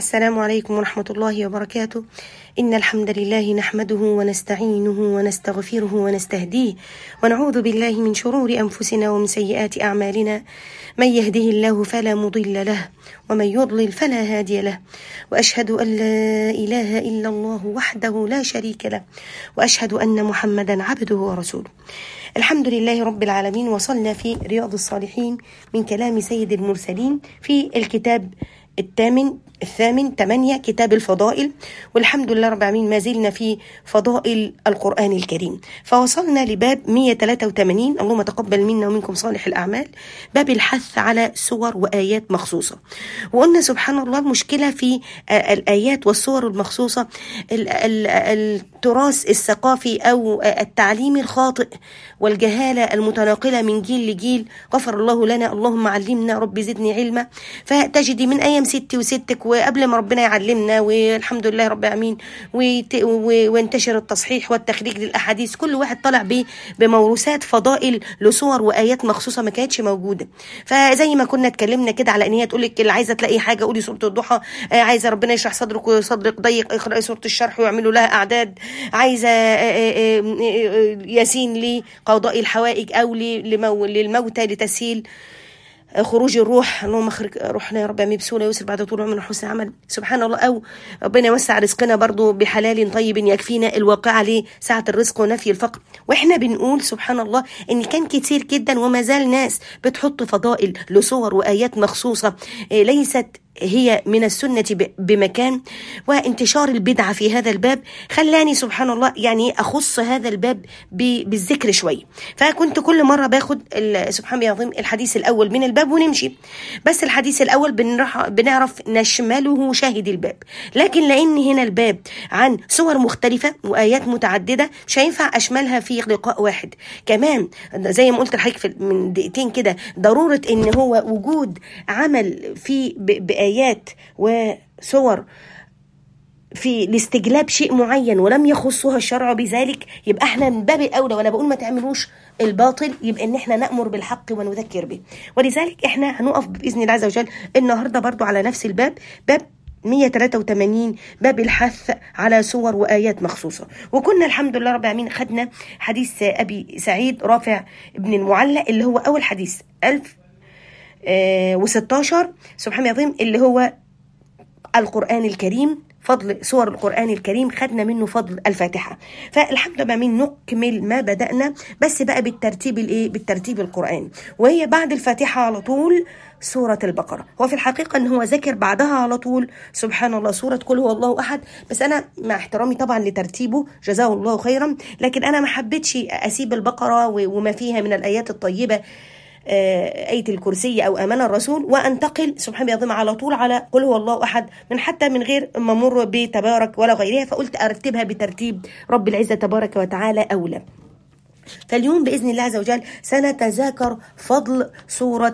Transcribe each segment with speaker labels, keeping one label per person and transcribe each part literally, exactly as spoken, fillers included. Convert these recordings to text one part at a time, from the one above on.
Speaker 1: السلام عليكم ورحمة الله وبركاته. إن الحمد لله نحمده ونستعينه ونستغفره ونستهديه ونعوذ بالله من شرور أنفسنا ومن سيئات أعمالنا. من يهده الله فلا مضل له ومن يضلل فلا هادي له، وأشهد أن لا إله إلا الله وحده لا شريك له، وأشهد أن محمدا عبده ورسوله. الحمد لله رب العالمين. وصلنا في رياض الصالحين من كلام سيد المرسلين في الكتاب الثامن الثامن ثمانية كتاب الفضائل، والحمد لله رب العالمين ما زلنا في فضائل القرآن الكريم، فوصلنا لباب مئة وثلاثة وثمانين. اللهم تقبل منا ومنكم صالح الأعمال. باب الحث على سور وآيات مخصوصة. وقلنا سبحان الله المشكلة في الآيات والسور المخصوصة التراث الثقافي أو التعليم الخاطئ والجهالة المتناقلة من جيل لجيل. غفر الله لنا، اللهم علمنا رب زدني علما. فتجدي من أيام ستي وستك وقبل ما ربنا يعلمنا، والحمد لله رب العالمين، وانتشر التصحيح والتخريج للأحاديث، كل واحد طلع بموروثات فضائل لصور وآيات مخصوصة ما كانتش موجودة. فزي ما كنا اتكلمنا كده على ان هي تقول لك اللي عايزة تلاقي حاجة قولي سورة الضحى، عايزة ربنا يشرح صدرك وصدرك ضيق اقرأي سورة الشرح ويعملوا لها أعداد، عايزة ياسين لقضاء الحوائج أو للموتى لتسهيل خروج الروح، اللهم اخرج روحنا يا رب اعمل بسهوله يسر بعد طول عمر حسن عمل، سبحان الله. او ربنا يوسع رزقنا برضو بحلال طيب يكفينا، الواقعه لسعه الرزق ونفي الفقر. واحنا بنقول سبحان الله ان كان كتير جدا وما زال ناس بتحط فضائل لصور وايات مخصوصه ليست هي من السنة بمكان، وانتشار البدعة في هذا الباب خلاني سبحان الله يعني أخص هذا الباب بالذكر شوي. فكنت كل مرة باخد سبحان الله العظيم الحديث الأول من الباب ونمشي، بس الحديث الأول بنعرف نشمله شاهد الباب، لكن لأن هنا الباب عن صور مختلفة وآيات متعددة مش هينفع أشملها في لقاء واحد. كمان زي ما قلت لحضرتك من دقيقتين كده، ضرورة إن هو وجود عمل في آيات وصور في لاستجلاب شيء معين ولم يخصها الشرع بذلك، يبقى احنا من باب الاولى، وانا بقول ما تعملوش الباطل، يبقى ان احنا نأمر بالحق ونذكر به. ولذلك احنا هنقف باذن الله عز وجل النهارده برضو على نفس الباب، باب مئة وثلاثة وثمانين، باب الحث على صور وآيات مخصوصة. وكنا الحمد لله رب العالمين خدنا حديث أبي سعيد رافع بن المعلى اللي هو أول حديث ألف وستاشر سبحان الله العظيم، اللي هو القرآن الكريم، فضل سور القرآن الكريم، خدنا منه فضل الفاتحة. فالحمد لله من نكمل ما بدأنا، بس بقى بالترتيب الايه بالترتيب القرآني، وهي بعد الفاتحة على طول سورة البقرة. هو في الحقيقة ان هو ذكر بعدها على طول سبحان الله سورة قل هو الله أحد، بس أنا مع احترامي طبعا لترتيبه جزاه الله خيرا، لكن أنا ما حبيتش أسيب البقرة وما فيها من الآيات الطيبة آية الكرسي أو آمن الرسول، وأنتقل سبحان الله العظيم على طول على قل هو الله أحد، من حتى من غير ما مر بتبارك ولا غيرها. فقلت أرتبها بترتيب رب العزة تبارك وتعالى أولى. فاليوم بإذن الله عز وجل سنتذاكر فضل سورة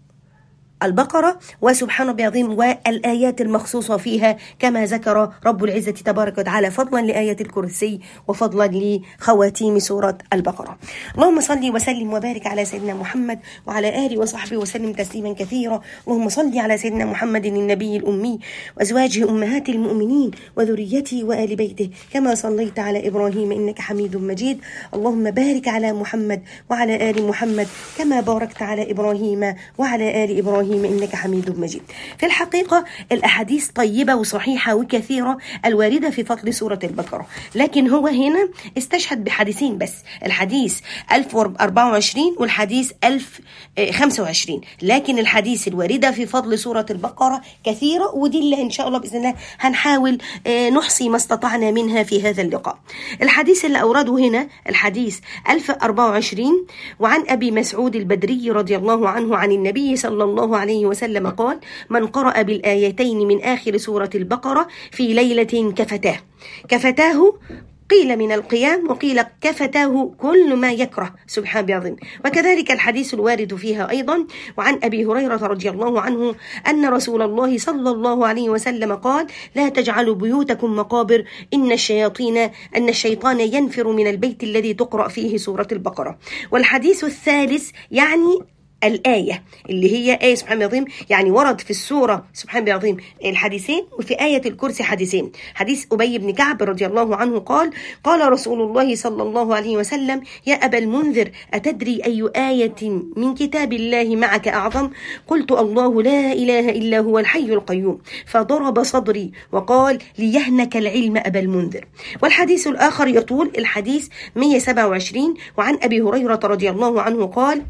Speaker 1: البقرة وسبحان الله العظيم والآيات المخصوصة فيها، كما ذكر رب العزة تبارك وتعالى فضلا لآية الكرسي وفضلا لخواتيم سورة البقرة. اللهم صل وسلم وبارك على سيدنا محمد وعلى آله وصحبه وسلم تسليما كثيرا. اللهم صل على سيدنا محمد النبي الأمي وأزواجه أمهات المؤمنين وذريته وآل بيته كما صليت على إبراهيم إنك حميد مجيد. اللهم بارك على محمد وعلى آل محمد كما باركت على إبراهيم وعلى آل إبراهيم إنك حميد مجيد. في الحقيقة الأحاديث طيبة وصحيحة وكثيرة الواردة في فضل سورة البقرة، لكن هو هنا استشهد بحديثين بس، الحديث ألف وأربعة وعشرين والحديث ألف وخمسة وعشرين، لكن الحديث الواردة في فضل سورة البقرة كثيرة، ودي اللي إن شاء الله بإذن الله هنحاول نحصي ما استطعنا منها في هذا اللقاء. الحديث اللي أورده هنا الحديث ألف وأربعة وعشرين، وعن أبي مسعود البدري رضي الله عنه عن النبي صلى الله عليه وسلم قال: من قرأ بالآيتين من آخر سورة البقرة في ليلة كفتاه. كفتاه قيل من القيام وقيل كفتاه كل ما يكره سبحان الله العظيم. وكذلك الحديث الوارد فيها أيضا، وعن أبي هريرة رضي الله عنه أن رسول الله صلى الله عليه وسلم قال: لا تجعلوا بيوتكم مقابر إن الشياطين أن الشيطان ينفر من البيت الذي تقرأ فيه سورة البقرة. والحديث الثالث يعني الآية اللي هي آية سبحان الله العظيم، يعني ورد في السورة سبحان الله العظيم الحديثين، وفي آية الكرسي حديثين. حديث أبي بن كعب رضي الله عنه قال: قال رسول الله صلى الله عليه وسلم: يا أبا المنذر، أتدري أي آية من كتاب الله معك أعظم؟ قلت: الله لا إله إلا هو الحي القيوم. فضرب صدري وقال: ليهنك العلم أبا المنذر. والحديث الآخر يطول، الحديث مئة وسبعة وعشرين، وعن أبي هريرة رضي الله عنه قال: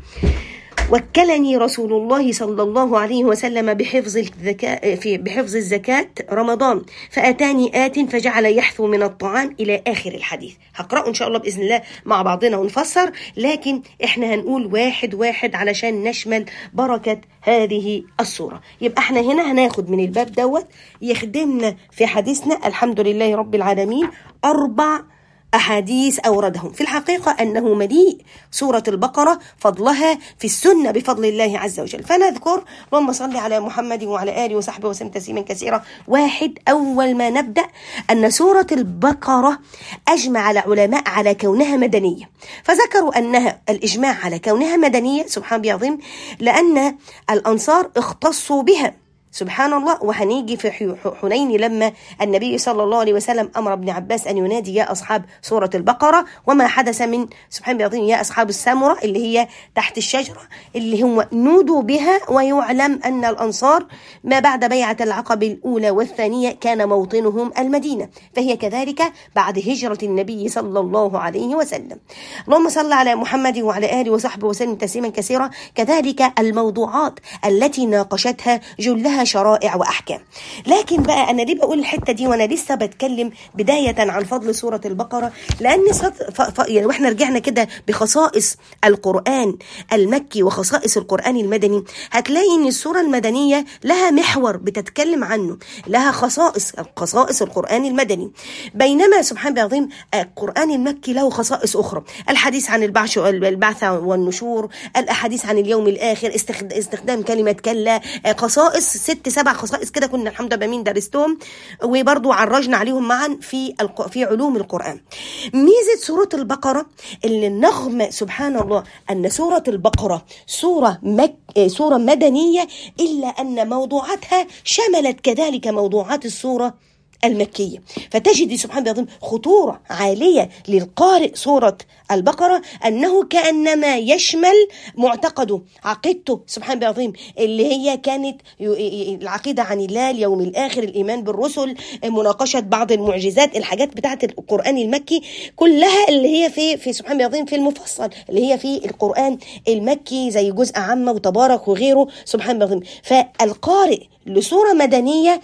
Speaker 1: وكلني رسول الله صلى الله عليه وسلم بحفظ الزكاة في بحفظ الزكاة رمضان، فأتاني آت فجعل يحثو من الطعام إلى آخر الحديث. هقرأه إن شاء الله بإذن الله مع بعضنا ونفسر، لكن إحنا هنقول واحد واحد علشان نشمل بركة هذه السورة. يبقى إحنا هنا هناخد من الباب دوت يخدمنا في حديثنا الحمد لله رب العالمين أربع أحاديث أوردهم. في الحقيقة أنه مليء سورة البقرة فضلها في السنة بفضل الله عز وجل. فنذكر اللهم صل على محمد وعلى آله وصحبه وسلم تسليما كثيرا. واحد، أول ما نبدأ أن سورة البقرة أجمع العلماء على كونها مدنية، فذكروا أنها الإجماع على كونها مدنية سبحان الله العظيم لأن الأنصار اختصوا بها سبحان الله. وهنيجي في حنين لما النبي صلى الله عليه وسلم أمر ابن عباس أن ينادي يا أصحاب سورة البقرة، وما حدث من سبحان الله العظيم يا أصحاب السمرة اللي هي تحت الشجرة اللي هم نودوا بها. ويعلم أن الأنصار ما بعد بيعة العقبة الأولى والثانية كان موطنهم المدينة، فهي كذلك بعد هجرة النبي صلى الله عليه وسلم. اللهم صل على محمد وعلى آله وصحبه وسلم تسليما كثيرا. كذلك الموضوعات التي ناقشتها جلها شرائع وأحكام. لكن بقى أنا ليه بقول الحتة دي وأنا لسه بتكلم بداية عن فضل سورة البقرة؟ لأن ف... ف... يعني وإحنا رجعنا كده بخصائص القرآن المكي وخصائص القرآن المدني، هتلاقي إن السورة المدنية لها محور بتتكلم عنه، لها خصائص خصائص القرآن المدني، بينما سبحان الله العظيم القرآن المكي له خصائص أخرى: الحديث عن البعث البعث والنشور، الأحاديث عن اليوم الآخر، استخدام كلمة كلا، خصائص ست سبع خصائص كده كنا الحمد لله مين درستهم وبرضو عرجنا عليهم معا في الق... في علوم القرآن. ميزة سورة البقرة اللي النغمة سبحان الله أن سورة البقرة سورة مك... سورة مدنية، إلا أن موضوعاتها شملت كذلك موضوعات السورة المكية، فتجد سبحان الله العظيم خطورة عالية للقارئ سورة البقرة أنه كأنما يشمل معتقده عقيدته سبحان الله العظيم اللي هي كانت العقيدة عن الله، اليوم الآخر، الإيمان بالرسل، مناقشة بعض المعجزات، الحاجات بتاعت القرآن المكي كلها اللي هي في في سبحان الله العظيم في المفصل اللي هي في القرآن المكي زي جزء عامة وتبارك وغيره سبحان الله العظيم. فالقارئ لسورة مدنية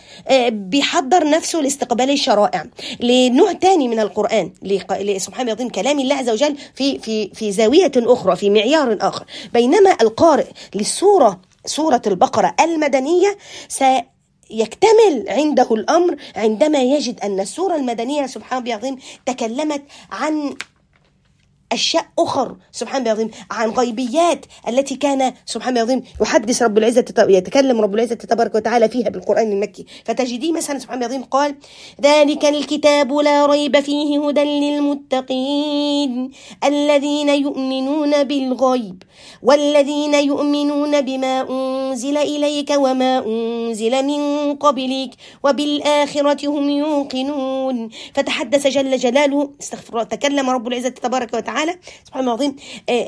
Speaker 1: بيحضر نفسه لاستقبال الشرائع لنوع تاني من القرآن سبحان الله العظيم كلام الله عز وجل في في في زاوية أخرى في معيار آخر. بينما القارئ للسورة سورة البقرة المدنية سيكتمل عنده الأمر عندما يجد أن السورة المدنية سبحان الله العظيم تكلمت عن أشياء أخر سبحان الله العظيم، عن غيبيات التي كان سبحان الله العظيم يحدث رب العزة يتكلم رب العزة تبارك وتعالى فيها بالقرآن المكي. فتجديه مثلا سبحان الله العظيم قال: ذلك الكتاب لا ريب فيه هدى للمتقين الذين يؤمنون بالغيب والذين يؤمنون بما أنزل إليك وما أنزل من قبلك وبالآخرة هم يوقنون. فتحدث جل جلاله استغفر الله تكلم رب العزة تبارك وتعالى سبحان الله العظيم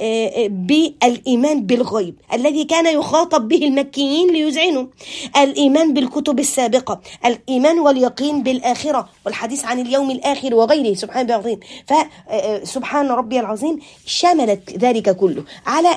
Speaker 1: بالإيمان بالغيب الذي كان يخاطب به المكيين ليذعنوا، الإيمان بالكتب السابقة، الإيمان واليقين بالآخرة والحديث عن اليوم الآخر وغيره سبحان الله العظيم. فسبحان ربي العظيم شملت ذلك كله على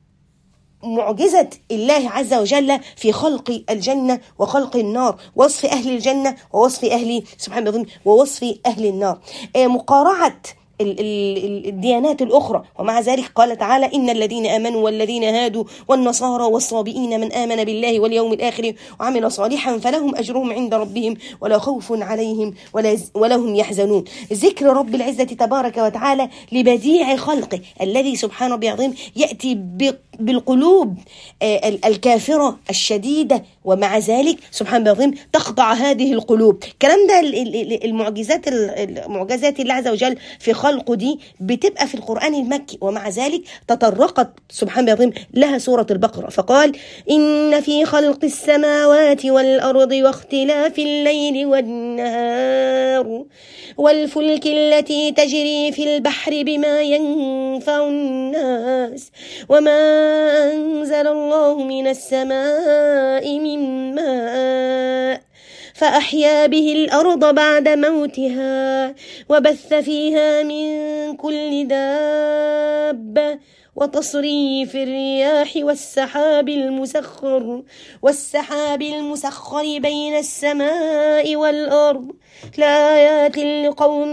Speaker 1: معجزة الله عز وجل في خلق الجنة وخلق النار، وصف أهل الجنة ووصف أهل سبحان الله العظيم ووصف أهل النار، مقارعة الديانات الأخرى. ومع ذلك قال تعالى: إن الذين آمنوا والذين هادوا والنصارى والصابئين من آمن بالله واليوم الآخر وعمل صالحا فلهم أجرهم عند ربهم ولا خوف عليهم ولا, ولا هم يحزنون. ذكر رب العزة تبارك وتعالى لبديع خلقه الذي سبحان ربي العظيم يأتي بالقلوب الكافرة الشديدة، ومع ذلك سبحان الله العظيم تخضع هذه القلوب. الكلام ده المعجزات المعجزات الله عز وجل في خلقه دي بتبقى في القرآن المكي، ومع ذلك تطرقت سبحان الله العظيم لها سورة البقرة، فقال إن في خلق السماوات والأرض واختلاف الليل والنهار والفلك التي تجري في البحر بما ينفع الناس وما أنزل الله من السماء من ماء فأحيا به الأرض بعد موتها وبث فيها من كل دابة وتصريف الرياح والسحاب المسخر والسحاب المسخر بين السماء والأرض لآيات لقوم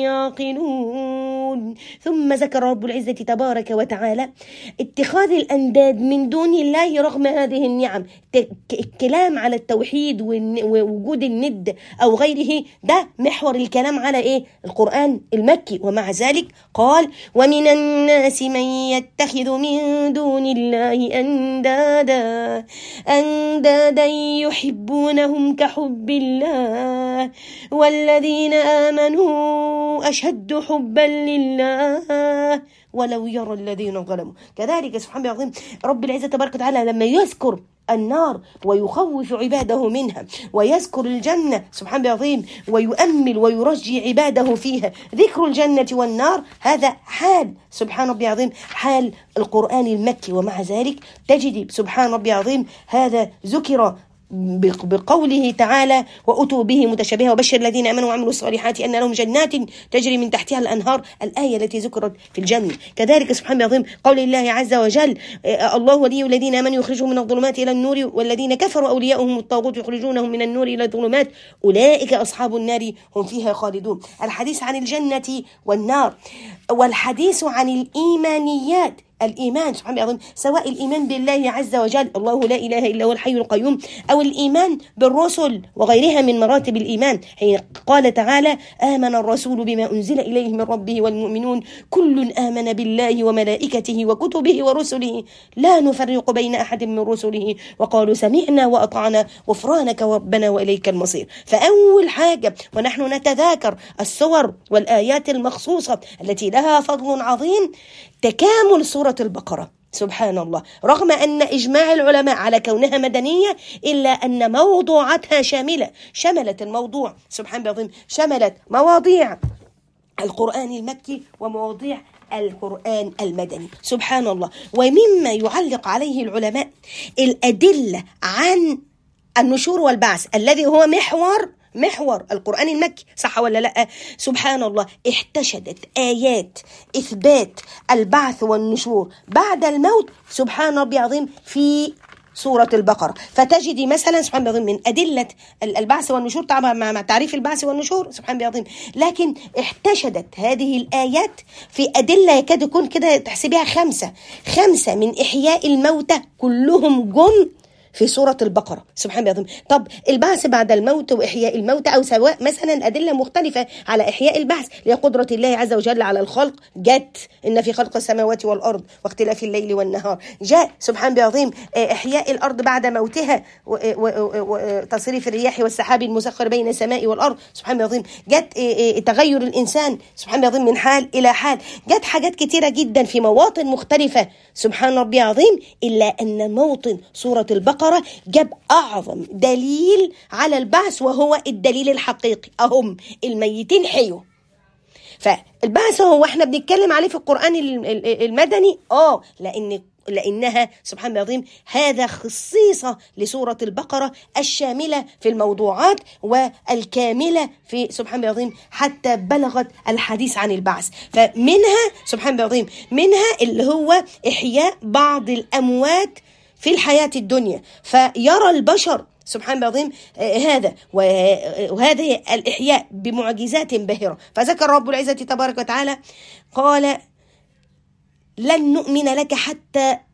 Speaker 1: يعقلون. ثم ذكر رب العزة تبارك وتعالى اتخاذ الأنداد من دون الله رغم هذه النعم. الكلام على التوحيد ووجود الند أو غيره ده محور الكلام على إيه؟ القرآن المكي. ومع ذلك قال ومن الناس من يتخذ من دون الله أندادا أندادا يحبونهم كحب الله والذين آمنوا أشد حبا لله ولو يرى الذين ظلموا. كذلك سبحان الله العظيم رب العزة تبارك وتعالى لما يذكر النار ويخوف عباده منها ويذكر الجنة سبحان الله العظيم ويؤمل ويرجي عباده فيها، ذكر الجنة والنار هذا حال سبحان ربي العظيم حال القرآن المكي. ومع ذلك تجد سبحان ربي العظيم هذا ذكر بقوله تعالى وأتوا به متشابهة وبشر الذين آمنوا وعملوا الصالحات أن لهم جنات تجري من تحتها الأنهار، الآية التي ذكرت في الجنة. كذلك سبحان الله العظيم قول الله عز وجل الله ولي الذين آمنوا يخرجهم من الظلمات إلى النور والذين كفروا أولياؤهم الطاغوت يخرجونهم من النور إلى الظلمات أولئك أصحاب النار هم فيها خالدون. الحديث عن الجنة والنار والحديث عن الإيمانيات، الإيمان سبحان الله العظيم سواء الإيمان بالله عز وجل الله لا إله إلا هو الحي القيوم أو الإيمان بالرسل وغيرها من مراتب الإيمان، حين قال تعالى آمن الرسول بما أنزل إليه من ربه والمؤمنون كل آمن بالله وملائكته وكتبه ورسله لا نفرق بين أحد من رسله وقالوا سمعنا وأطعنا غفرانك ربنا وإليك المصير. فأول حاجة ونحن نتذاكر السور والآيات المخصوصة التي لها فضل عظيم تكامل سورة البقرة سبحان الله، رغم أن إجماع العلماء على كونها مدنية إلا أن موضوعاتها شاملة، شملت الموضوع سبحان الله العظيم شملت مواضيع القرآن المكي ومواضيع القرآن المدني سبحان الله. ومما يعلق عليه العلماء الأدلة عن النشور والبعث الذي هو محور محور القرآن المكي، صح ولا لا؟ سبحان الله احتشدت آيات إثبات البعث والنشور بعد الموت سبحان ربي العظيم في سورة البقرة. فتجد مثلا سبحان الله من أدلة البعث والنشور طبعا مع تعريف البعث والنشور سبحان الله العظيم، لكن احتشدت هذه الآيات في أدلة يكاد يكون كده تحسبها خمسة خمسة من إحياء الموتى كلهم جم في سورة البقرة سبحان الله العظيم. طب البعث بعد الموت وإحياء الموت أو سواء مثلا أدلة مختلفة على إحياء البعث لقدرة الله عز وجل على الخلق جت إن في خلق السماوات والأرض واختلاف الليل والنهار، جاء سبحان الله العظيم إحياء الأرض بعد موتها وتصريف الرياح والسحاب المسخر بين السماء والأرض سبحان الله العظيم، جت تغير الإنسان سبحان الله العظيم من حال إلى حال، جت حاجات كتيرة جدا في مواطن مختلفة سبحان ربي العظيم، إلا أن موطن سورة البقرة جاب أعظم دليل على البعث وهو الدليل الحقيقي، أهم الميتين حيوا. فالبعث هو احنا بنتكلم عليه في القرآن المدني اه لأن لأنها سبحان الله العظيم هذا خصيصة لسورة البقرة الشاملة في الموضوعات والكاملة في سبحان الله العظيم حتى بلغت الحديث عن البعث. فمنها سبحان الله العظيم منها اللي هو إحياء بعض الأموات في الحياة الدنيا، فيرى البشر سبحان الله العظيم هذا وهذه الإحياء بمعجزات باهرة. فذكر رب العزة تبارك وتعالى قال لن نؤمن لك حتى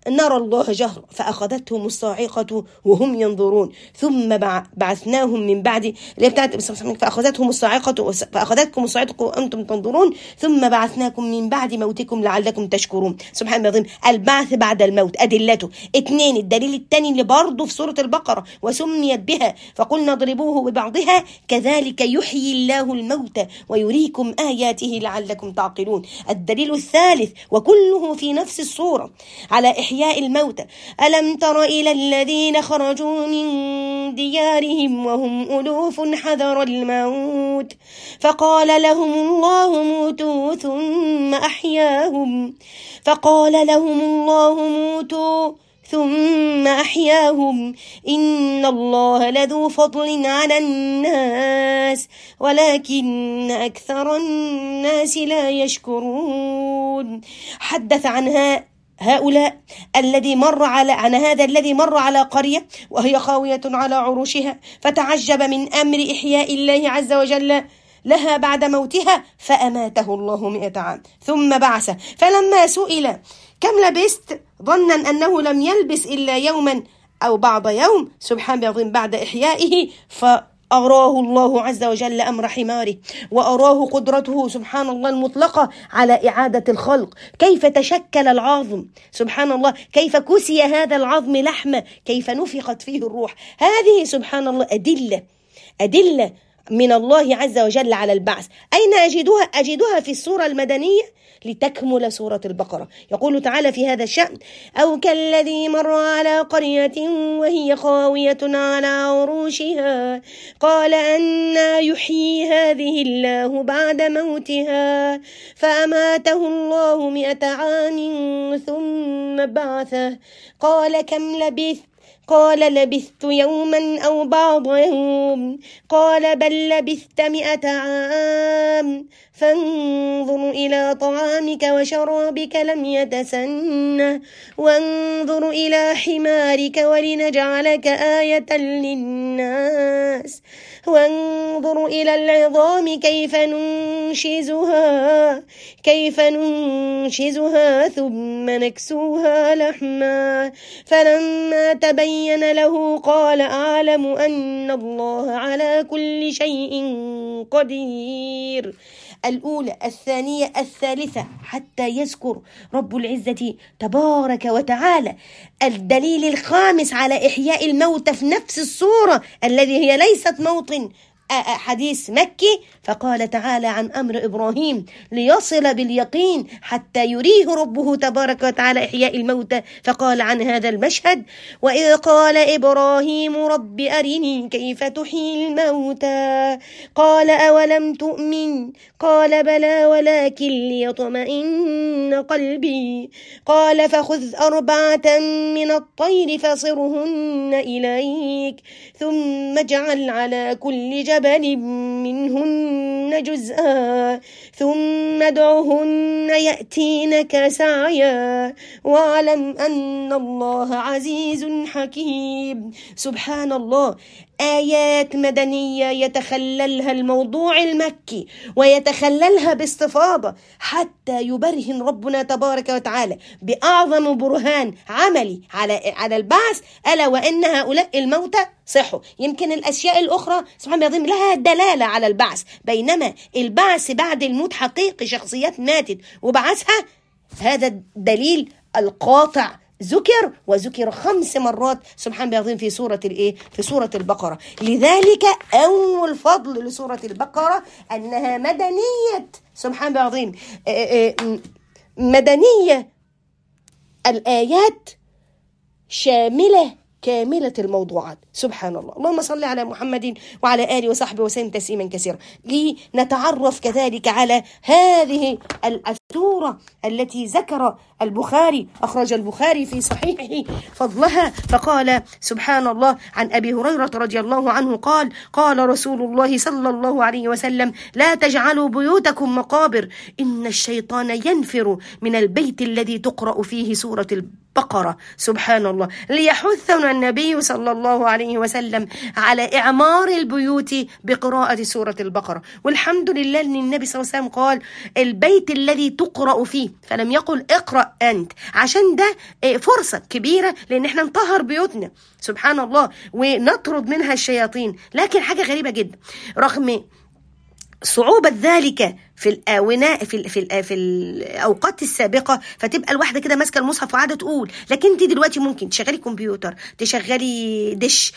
Speaker 1: نرى الله جهرا فأخذتهم الصاعقة وهم ينظرون ثم بعثناهم من بعد فأخذتهم الصاعقة فأخذتكم الصاعقة وأنتم تنظرون ثم بعثناكم من بعد موتكم لعلكم تشكرون. سبحان الله. البعث بعد الموت أدلته اثنين. الدليل الثاني اللي برضه في سورة البقرة وسميت بها فقلنا اضربوه ببعضها كذلك يحيي الله الموتى ويريكم آياته لعلكم تعقلون. الدليل الثالث وكله في نفس السورة على إحياء الموتى. ألم تر إلى الذين خرجوا من ديارهم وهم ألوف حذر الموت فقال لهم الله موتوا ثم أحياهم فقال لهم الله موتوا ثم أحياهم إن الله لذو فضل على الناس ولكن أكثر الناس لا يشكرون. حدث عنها هؤلاء الذي مر على عن هذا الذي مر على قرية وهي خاوية على عروشها فتعجب من أمر إحياء الله عز وجل لها بعد موتها فأماته الله مئة عام ثم بعث فلما سئل كم لبست ظنا أنه لم يلبس إلا يوما أو بعض يوم سبحان الله بعد إحيائه فأراه الله عز وجل أمر حماره وأراه قدرته سبحان الله المطلقة على إعادة الخلق. كيف تشكل العظم سبحان الله كيف كسي هذا العظم لحمة كيف نفخت فيه الروح. هذه سبحان الله أدلة أدلة من الله عز وجل على البعث. أين أجدها؟ أجدها في السورة المدنية لتكمل سورة البقرة. يقول تعالى في هذا الشأن أو كالذي مر على قرية وهي خاوية على عروشها قال أنى يحيي هذه الله بعد موتها فأماته الله مئة عام ثم بعثه قال كم لبثت قال لبثت يوما أو بعض يوم قال بل لبثت مئة عام فانظر إلى طعامك وشرابك لم يتسنه وانظر إلى حمارك ولنجعلك آية للناس وانظر إلى العظام كيف ننشزها كيف ننشزها ثم نكسوها لحما فلما تبين له قال أعلم أن الله على كل شيء قدير. الأولى الثانية الثالثة حتى يذكر رب العزة تبارك وتعالى الدليل الخامس على إحياء الموتى في نفس السورة الذي هي ليست موطن حديث مكي. فقال تعالى عن أمر إبراهيم ليصل باليقين حتى يريه ربه تبارك وتعالى إحياء الموتى فقال عن هذا المشهد وإذ قال إبراهيم رب أرني كيف تحيي الموتى قال أولم تؤمن قال بلى ولكن ليطمئن قلبي قال فخذ أربعة من الطير فصرهن إليك ثم اجعل على كل جبل منهن جزءا ثم ادعهن يأتينك سعيا واعلم أن الله عزيز حكيم. سبحان الله. آيات مدنية يتخللها الموضوع المكي ويتخللها باستفاضة حتى يبرهن ربنا تبارك وتعالى بأعظم برهان عملي على على البعث ألا وأن هؤلاء الموتى صحوا. يمكن الأشياء الأخرى سبحان الله لها دلالة على البعث بينما البعث بعد الموت حقيقي شخصيات ماتت وبعثها هذا الدليل القاطع ذكر وذكر خمس مرات سبحان الله العظيم في سورة الايه في سورة البقرة. لذلك أول فضل لسورة البقرة أنها مدنية سبحان الله العظيم مدنية الآيات شاملة كاملة الموضوعات. سبحان الله. اللهم صل على محمد وعلى آله وصحبه وسلم تسليما كثيرا. لنتعرف كذلك على هذه السورة التي ذكر البخاري أخرج البخاري في صحيحه فضلها فقال سبحان الله عن أبي هريرة رضي الله عنه قال قال رسول الله صلى الله عليه وسلم لا تجعلوا بيوتكم مقابر إن الشيطان ينفر من البيت الذي تقرأ فيه سورة البقرة. سبحان الله. ليحثنا النبي صلى الله عليه وسلم على إعمار البيوت بقراءة سورة البقرة. والحمد لله أن النبي صلى الله عليه وسلم قال البيت الذي تقرأ فيه، فلم يقل اقرأ أنت، عشان ده فرصة كبيرة لأن احنا نطهر بيوتنا سبحان الله ونطرد منها الشياطين. لكن حاجة غريبة جدا، رغم صعوبة ذلك في الآونة في ال في ال في الأوقات السابقة، فتبقى الواحدة كده ماسكة المصحف وقاعدة تقول، لكن انت دلوقتي ممكن تشغلي كمبيوتر، تشغلي دش،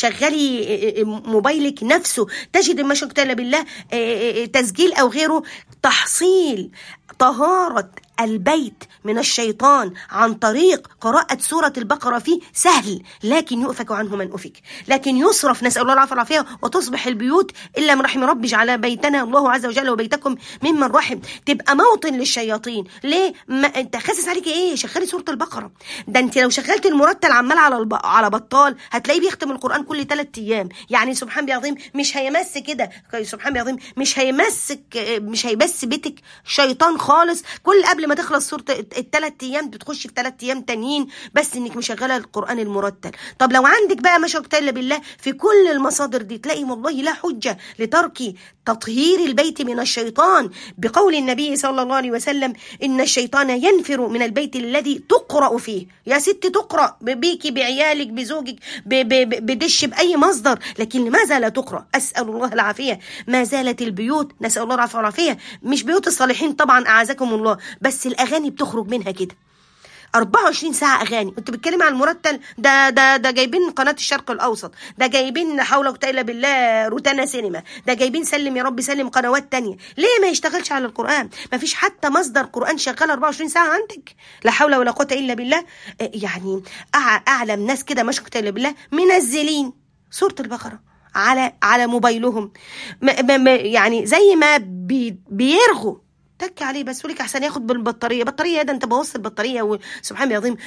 Speaker 1: تشغلي موبايلك نفسه، تجد ما شاء الله بالله تسجيل أو غيره، تحصيل طهارة البيت من الشيطان عن طريق قراءة سورة البقرة فيه سهل، لكن يؤفك عنه من أفك، لكن يصرف، نسأل الله العافية والعافية، وتصبح البيوت إلا من رحم ربي جعل بيتنا الله عز وجل وبيتكم ممن رحم، تبقى موطن للشياطين. ليه؟ ما انت خاسس عليك ايه؟ شغلي سورة البقرة، ده انت لو شغلت المرتل عمال على الب... على بطال هتلاقيه بيختم القرآن كل ثلاث ايام، يعني سبحان الله العظيم مش هيمس كده، سبحان الله العظيم مش هيمسك، مش هيبس بيتك شيطان خالص. كل قبل ما تخلص سورة الثلاث ايام بتخش في ثلاث ايام تانيين، بس انك مشغله القرآن المرتل. طب لو عندك بقى ما شاء الله بالله في كل المصادر دي، تلاقي والله لا حجة لترك تطهير البيت من الشيطان، بقول النبي صلى الله عليه وسلم إن الشيطان ينفر من البيت الذي تقرأ فيه. يا ست تقرأ بيكي بعيالك بزوجك بدش بأي مصدر، لكن لماذا لا تقرأ؟ أسأل الله العافية. ما زالت البيوت، نسأل الله العافية والعافية، مش بيوت الصالحين طبعا أعزكم الله، بس الأغاني بتخرج منها كده أربعة وعشرين ساعة أغاني. كنت بتكلم عن المرتل ده ده ده جايبين قناة الشرق الأوسط، ده جايبين حول ولا قوة إلا بالله روتانا سينما، ده جايبين سلم يا رب سلم قنوات تانية. ليه ما يشتغلش على القرآن؟ ما فيش حتى مصدر قرآن شغال أربعة وعشرين ساعة عندك؟ لا حول ولا قوة إلا بالله. يعني أعلم ناس كده ما شاء الله إلا بالله منزلين سورة البقرة على على موبايلهم، يعني زي ما بي بيرغوا تك عليه بس ولك احسن ياخد بالبطاريه. بطاريه ده انت بوصل البطاريه سبحان الله العظيم،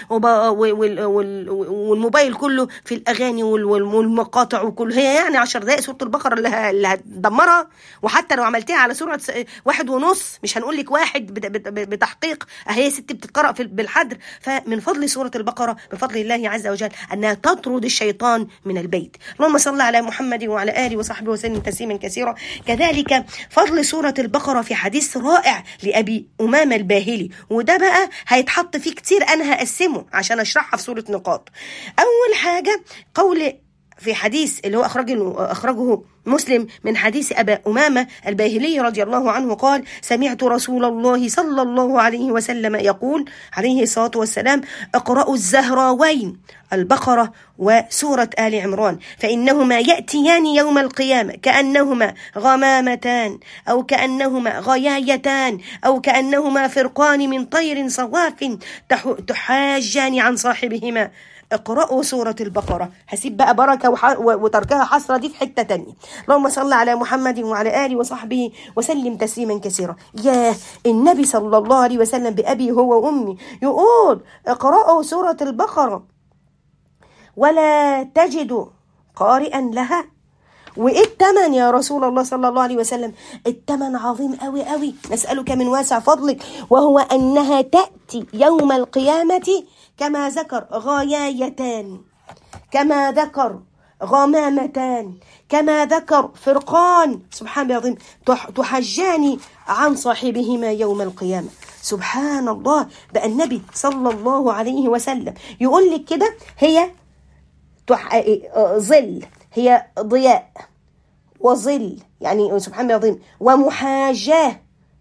Speaker 1: والموبايل كله في الاغاني والمقاطع وكل، هي يعني عشر دقائق سوره البقره اللي اللي هتدمرها. وحتى لو عملتيها على سرعه واحد ونص، مش هنقول لك واحد بتحقيق، اهي ست بتتقرا بالحدر. فمن فضل سوره البقره بفضل الله عز وجل انها تطرد الشيطان من البيت. اللهم صل على محمد وعلى اله وصحبه وسلم تسليما كثيرا. كذلك فضل سوره البقره في حديث رائع لأبي أمامة الباهلي، وده بقى هيتحط فيه كتير، أنا هقسمه عشان أشرحها في صورة نقاط. أول حاجة قول في حديث اللي هو أخرجه, أخرجه مسلم من حديث أبا أمامة الباهلي رضي الله عنه قال: سمعت رسول الله صلى الله عليه وسلم يقول عليه الصلاة والسلام: اقرأوا الزهراوين البقرة وسورة آل عمران، فإنهما يأتيان يوم القيامة كأنهما غمامتان أو كأنهما غيايتان أو كأنهما فرقان من طير صواف تحاجان عن صاحبهما. اقرأوا سورة البقرة. هسيب بقى بركة وتركها حسرة دي في حتة تانية. اللهم صل على محمد وعلى آله وصحبه وسلم تسليما كثيرا. يا النبي صلى الله عليه وسلم بأبي هو وأمي يقول اقرأوا سورة البقرة ولا تجدوا قارئا لها. وإيه التمن يا رسول الله صلى الله عليه وسلم؟ التمن عظيم قوي قوي، نسألك من واسع فضلك، وهو أنها تأتي يوم القيامة كما ذكر غيايتان، كما ذكر غمامتان، كما ذكر فرقان، سبحان الله العظيم، تحجان عن صاحبهما يوم القيامة. سبحان الله. بقى النبي صلى الله عليه وسلم يقول لك كده هي ظل، هي ضياء وظل، يعني سبحان الله العظيم، ومحاجاه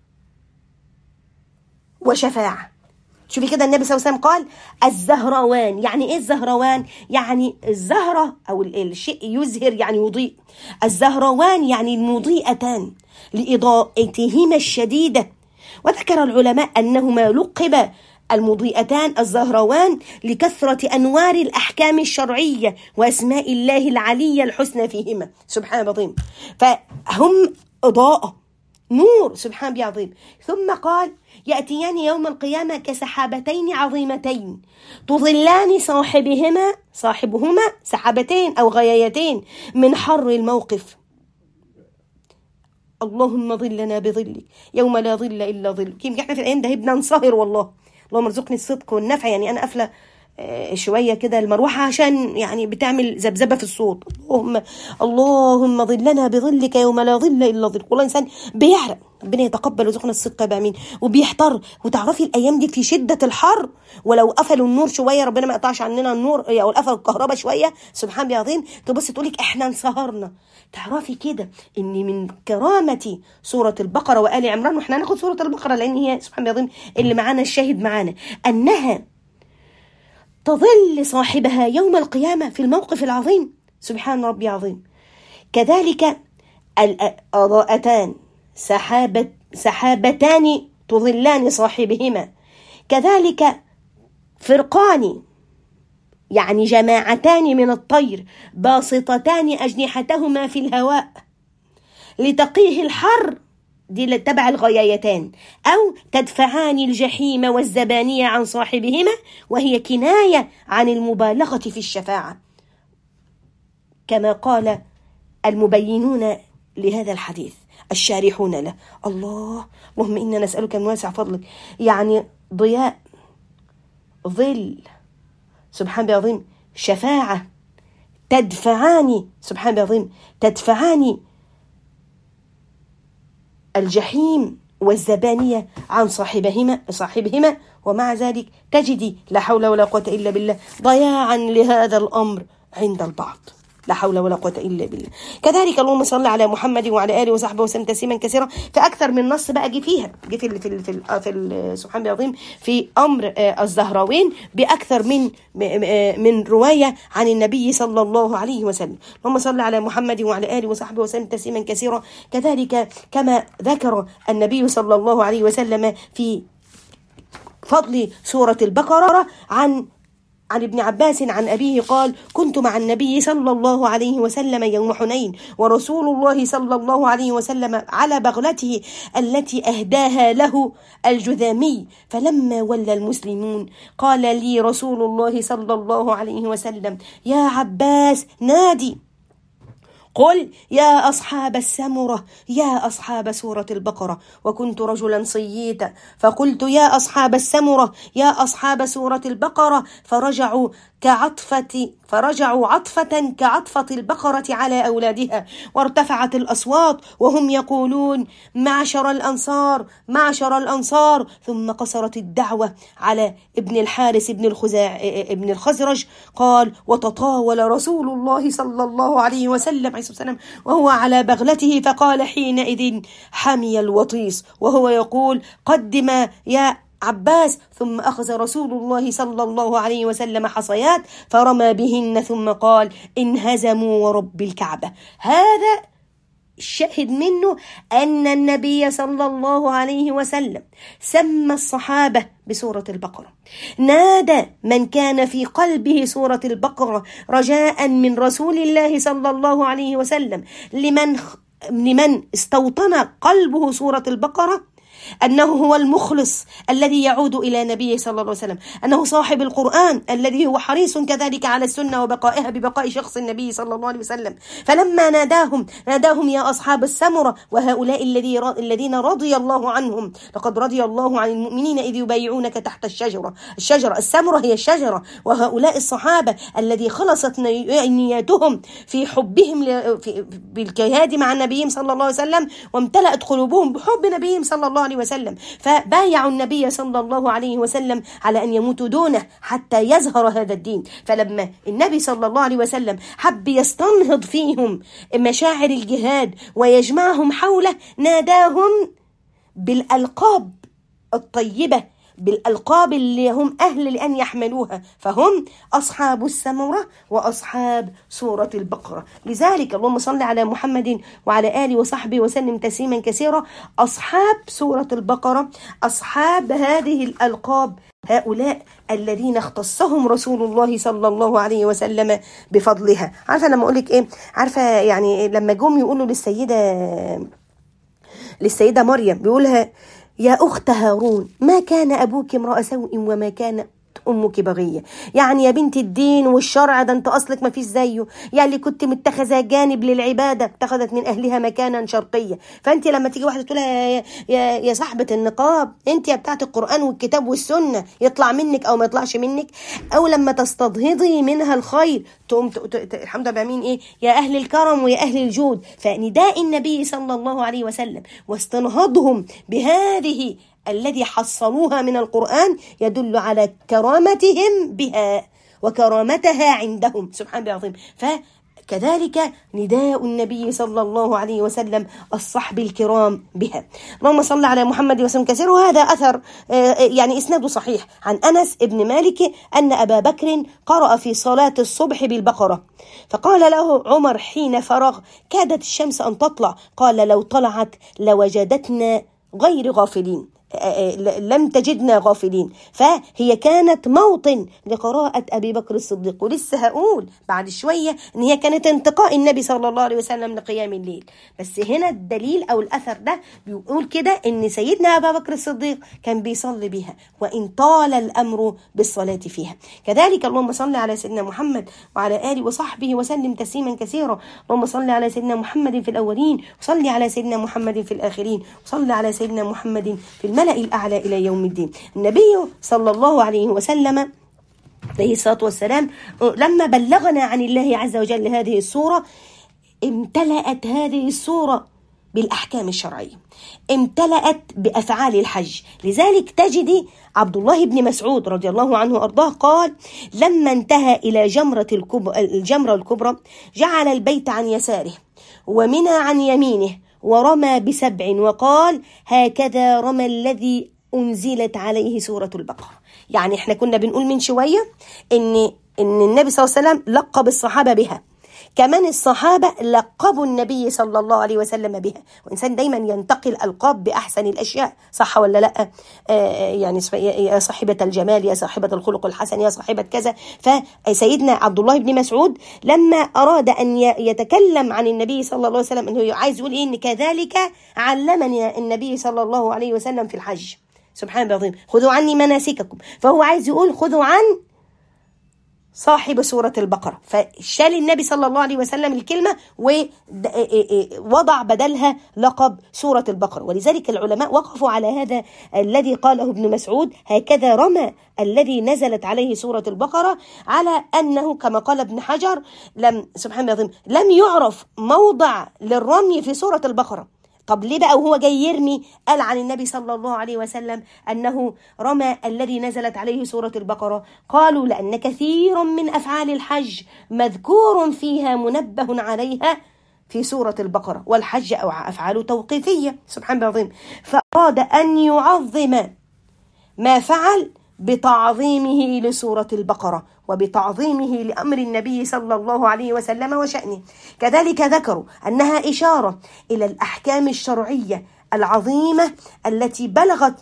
Speaker 1: وشفاعة. شوفي كده النبي صلى الله عليه وسلم قال الزهروان. يعني ايه الزهروان؟ يعني الزهرة او الشيء يزهر يعني يضيء. الزهروان يعني المضيئتان لإضاءتهما الشديدة. وذكر العلماء أنهما لقب المضيئتان الزهروان لكثرة أنوار الأحكام الشرعية وأسماء الله العلية الحسنى فيهما. سبحان الله العظيم. فهم إضاءة نور، سبحان الله العظيم. ثم قال يأتيان يوم القيامة كسحابتين عظيمتين تظلان صاحبهما صاحبهما سحابتين أو غيايتين من حر الموقف. اللهم ظلنا بظلك يوم لا ظل إلا ظلك. يمكن احنا في الأيام ده بدنا نصهر والله. اللهم ارزقني الصدق والنفع. يعني أنا قافلة شوية كده المروحة عشان يعني بتعمل ذبذبة في الصوت. اللهم اللهم ظلنا بظلك يوم لا ظل إلا ظلك. والله إنسان بيعرق، ربنا يتقبل ويرزقنا الصدق بأمين، وبيحتر. وتعرفي الأيام دي في شدة الحر، ولو قفلوا النور شوية، ربنا ما يقطعش عننا النور، أو قفلوا الكهرباء شوية، سبحان الله العظيم، تبص تقولك إحنا انسهرنا. تعرفي كده إن من كرامة سورة البقرة وآل عمران، وإحنا هناخد سورة البقرة لأن هي سبحان الله العظيم اللي معانا الشاهد معانا، أنها تظل صاحبها يوم القيامة في الموقف العظيم. سبحان ربي عظيم. كذلك الأضاءتان سحابة سحابتان تظلان صاحبهما، كذلك فرقان يعني جماعتان من الطير باسطتان أجنحتهما في الهواء لتقيه الحر، دي تبع الغيايتان، أو تدفعان الجحيم والزبانية عن صاحبهما، وهي كناية عن المبالغة في الشفاعة، كما قال المبينون لهذا الحديث الشارحون له. الله اللهم إنا نسألك من واسع فضلك، يعني ضياء، ظل، سبحان الله العظيم، شفاعة، تدفعان، سبحان الله العظيم، تدفعان الجحيم والزبانية عن صاحبهما صاحبهما ومع ذلك تجدي لا حول ولا قوة إلا بالله ضياعا لهذا الأمر عند البعض، لا حول ولا قوة إلا بالله. كذلك اللهم صل على محمد وعلى آله وصحبه وسلم تسليما كثيرا. فأكثر من نص بقى جه فيها، جه في ال في ال في, ال في ال سبحان الله العظيم في أمر الزهراوين بأكثر من من رواية عن النبي صلى الله عليه وسلم. اللهم صل على محمد وعلى آله وصحبه وسلم تسليما كثيرا. كذلك كما ذكر النبي صلى الله عليه وسلم في فضل سورة البقرة عن عن ابن عباس عن أبيه قال: كنت مع النبي صلى الله عليه وسلم يوم حنين، ورسول الله صلى الله عليه وسلم على بغلته التي أهداها له الجذامي، فلما ولى المسلمون قال لي رسول الله صلى الله عليه وسلم: يا عباس نادي، قل يا أصحاب السمرة، يا أصحاب سورة البقرة. وكنت رجلا صييتا فقلت يا أصحاب السمرة، يا أصحاب سورة البقرة، فرجعوا كعطفة فرجعوا عطفة كعطفة البقرة على أولادها، وارتفعت الأصوات وهم يقولون معشر الأنصار معشر الأنصار. ثم قصرت الدعوة على ابن الحارث ابن الخزاع ابن الخزرج قال: وتطاول رسول الله صلى الله عليه وسلم وهو على بغلته، فقال حينئذ حمي الوطيس وهو يقول: قدم يا عباس. ثم أخذ رسول الله صلى الله عليه وسلم حصيات فرمى بهن، ثم قال: انهزموا ورب الكعبة. هذا الشاهد منه أن النبي صلى الله عليه وسلم سمى الصحابة بسورة البقرة، نادى من كان في قلبه سورة البقرة رجاء من رسول الله صلى الله عليه وسلم لمن لمن استوطن قلبه سورة البقرة أنه هو المخلص الذي يعود إلى نبيه صلى الله عليه وسلم، أنه صاحب القرآن الذي هو حريص كذلك على السنة وبقائها ببقاء شخص النبي صلى الله عليه وسلم. فلما ناداهم ناداهم يا أصحاب السمرة، وهؤلاء الذين رضي الله عنهم، لقد رضي الله عن المؤمنين إذ يبايعونك تحت الشجرة. الشجرة السمرة هي الشجرة، وهؤلاء الصحابة الذي خلصت نياتهم في حبهم بالجهاد مع النبي صلى الله عليه وسلم، وامتلأت قلوبهم بحب نبيهم صلى الله عليه وسلم، فبايعوا النبي صلى الله عليه وسلم على أن يموتوا دونه حتى يظهر هذا الدين. فلما النبي صلى الله عليه وسلم حب يستنهض فيهم مشاعر الجهاد ويجمعهم حوله، ناداهم بالألقاب الطيبة، بالألقاب اللي هم أهل لأن يحملوها، فهم أصحاب السمرة وأصحاب سورة البقرة. لذلك اللهم صل على محمد وعلى آله وصحبه وسلم تسليما كثيرا. أصحاب سورة البقرة أصحاب هذه الألقاب، هؤلاء الذين اختصهم رسول الله صلى الله عليه وسلم بفضلها. عارفة لما أقولك إيه؟ عارفة يعني لما جم يقولوا للسيدة للسيدة مريم، بيقولها: يا أخت هارون، ما كان أبوك امرأ سوء وما كانت أمك بغية. يعني يا بنت الدين والشرع ده انت أصلك ما فيش زيه، يعني اللي كنت متخذة جانب للعبادة اتخذت من أهلها مكانا شرقيا. فأنت لما تيجي واحدة تقولها يا, يا, يا صاحبة النقاب انت يا بتاعت القرآن والكتاب والسنة، يطلع منك أو ما يطلعش منك، أو لما تستضهضي منها الخير تقوم الحمد لله مين ايه يا أهل الكرم ويا أهل الجود. فنداء النبي صلى الله عليه وسلم واستنهاضهم بهذه الذي حصلوها من القرآن يدل على كرامتهم بها وكرامتها عندهم سبحان الله العظيم. فكذلك نداء النبي صلى الله عليه وسلم الصحب الكرام بها. اللهم صل على محمد وسلم كثير. وهذا أثر يعني إسناده صحيح عن أنس ابن مالك أن أبا بكر قرأ في صلاة الصبح بالبقرة، فقال له عمر حين فرغ كادت الشمس أن تطلع، قال لو طلعت لوجدتنا غير غافلين، لم تجدنا غافلين. فهي كانت موطن لقراءة أبي بكر الصديق. ولسه هقول بعد شوية إن هي كانت انتقاء النبي صلى الله عليه وسلم لقيام الليل، بس هنا الدليل أو الأثر ده بيقول كده إن سيدنا أبا بكر الصديق كان بيصلي بها وإن طال الأمر بالصلاة فيها. كذلك اللهم صل على سيدنا محمد وعلى آله وصحبه وسلم تسليما كثيرا. اللهم صل على سيدنا محمد في الأولين، وصل على سيدنا محمد في الآخرين، وصل على سيدنا محمد في الملأ الأعلى إلى يوم الدين. النبي صلى الله عليه وسلم عليه الصلاة والسلام لما بلغنا عن الله عز وجل هذه السورة امتلأت هذه السورة بالأحكام الشرعية، امتلأت بأفعال الحج. لذلك تجدي عبد الله بن مسعود رضي الله عنه أرضاه قال لما انتهى إلى جمرة الجمرة الكبرى جعل البيت عن يساره ومنى عن يمينه ورمى بسبع وقال هكذا رمى الذي أنزلت عليه سورة البقرة. يعني احنا كنا بنقول من شوية إن, إن النبي صلى الله عليه وسلم لقب الصحابة بها، كمان الصحابة لقبوا النبي صلى الله عليه وسلم بها. وإنسان دايما ينتقي الألقاب بأحسن الأشياء، صح ولا لا؟ آه يعني يا صاحبة الجمال، يا صاحبة الخلق الحسن، يا صاحبة كذا. فسيدنا عبد الله بن مسعود لما أراد أن يتكلم عن النبي صلى الله عليه وسلم أنه عايز يقول إيه إن كذلك علمني النبي صلى الله عليه وسلم في الحج سبحان الله العظيم خذوا عني مناسككم. فهو عايز يقول خذوا عن صاحب سورة البقرة، فشال النبي صلى الله عليه وسلم الكلمة ووضع بدلها لقب سورة البقرة. ولذلك العلماء وقفوا على هذا الذي قاله ابن مسعود هكذا رمى الذي نزلت عليه سورة البقرة، على أنه كما قال ابن حجر لم سبحان الله لم يعرف موضع للرمي في سورة البقرة. طب ليه بقى وهو جاي يرمي قال عن النبي صلى الله عليه وسلم أنه رمى الذي نزلت عليه سورة البقرة؟ قالوا لأن كثير من أفعال الحج مذكور فيها منبه عليها في سورة البقرة، والحج أو أفعاله توقيفية سبحان الله العظيم. فأراد أن يعظم ما فعل بتعظيمه لسورة البقرة وبتعظيمه لأمر النبي صلى الله عليه وسلم وشأنه. كذلك ذكروا أنها إشارة إلى الأحكام الشرعية العظيمة التي بلغت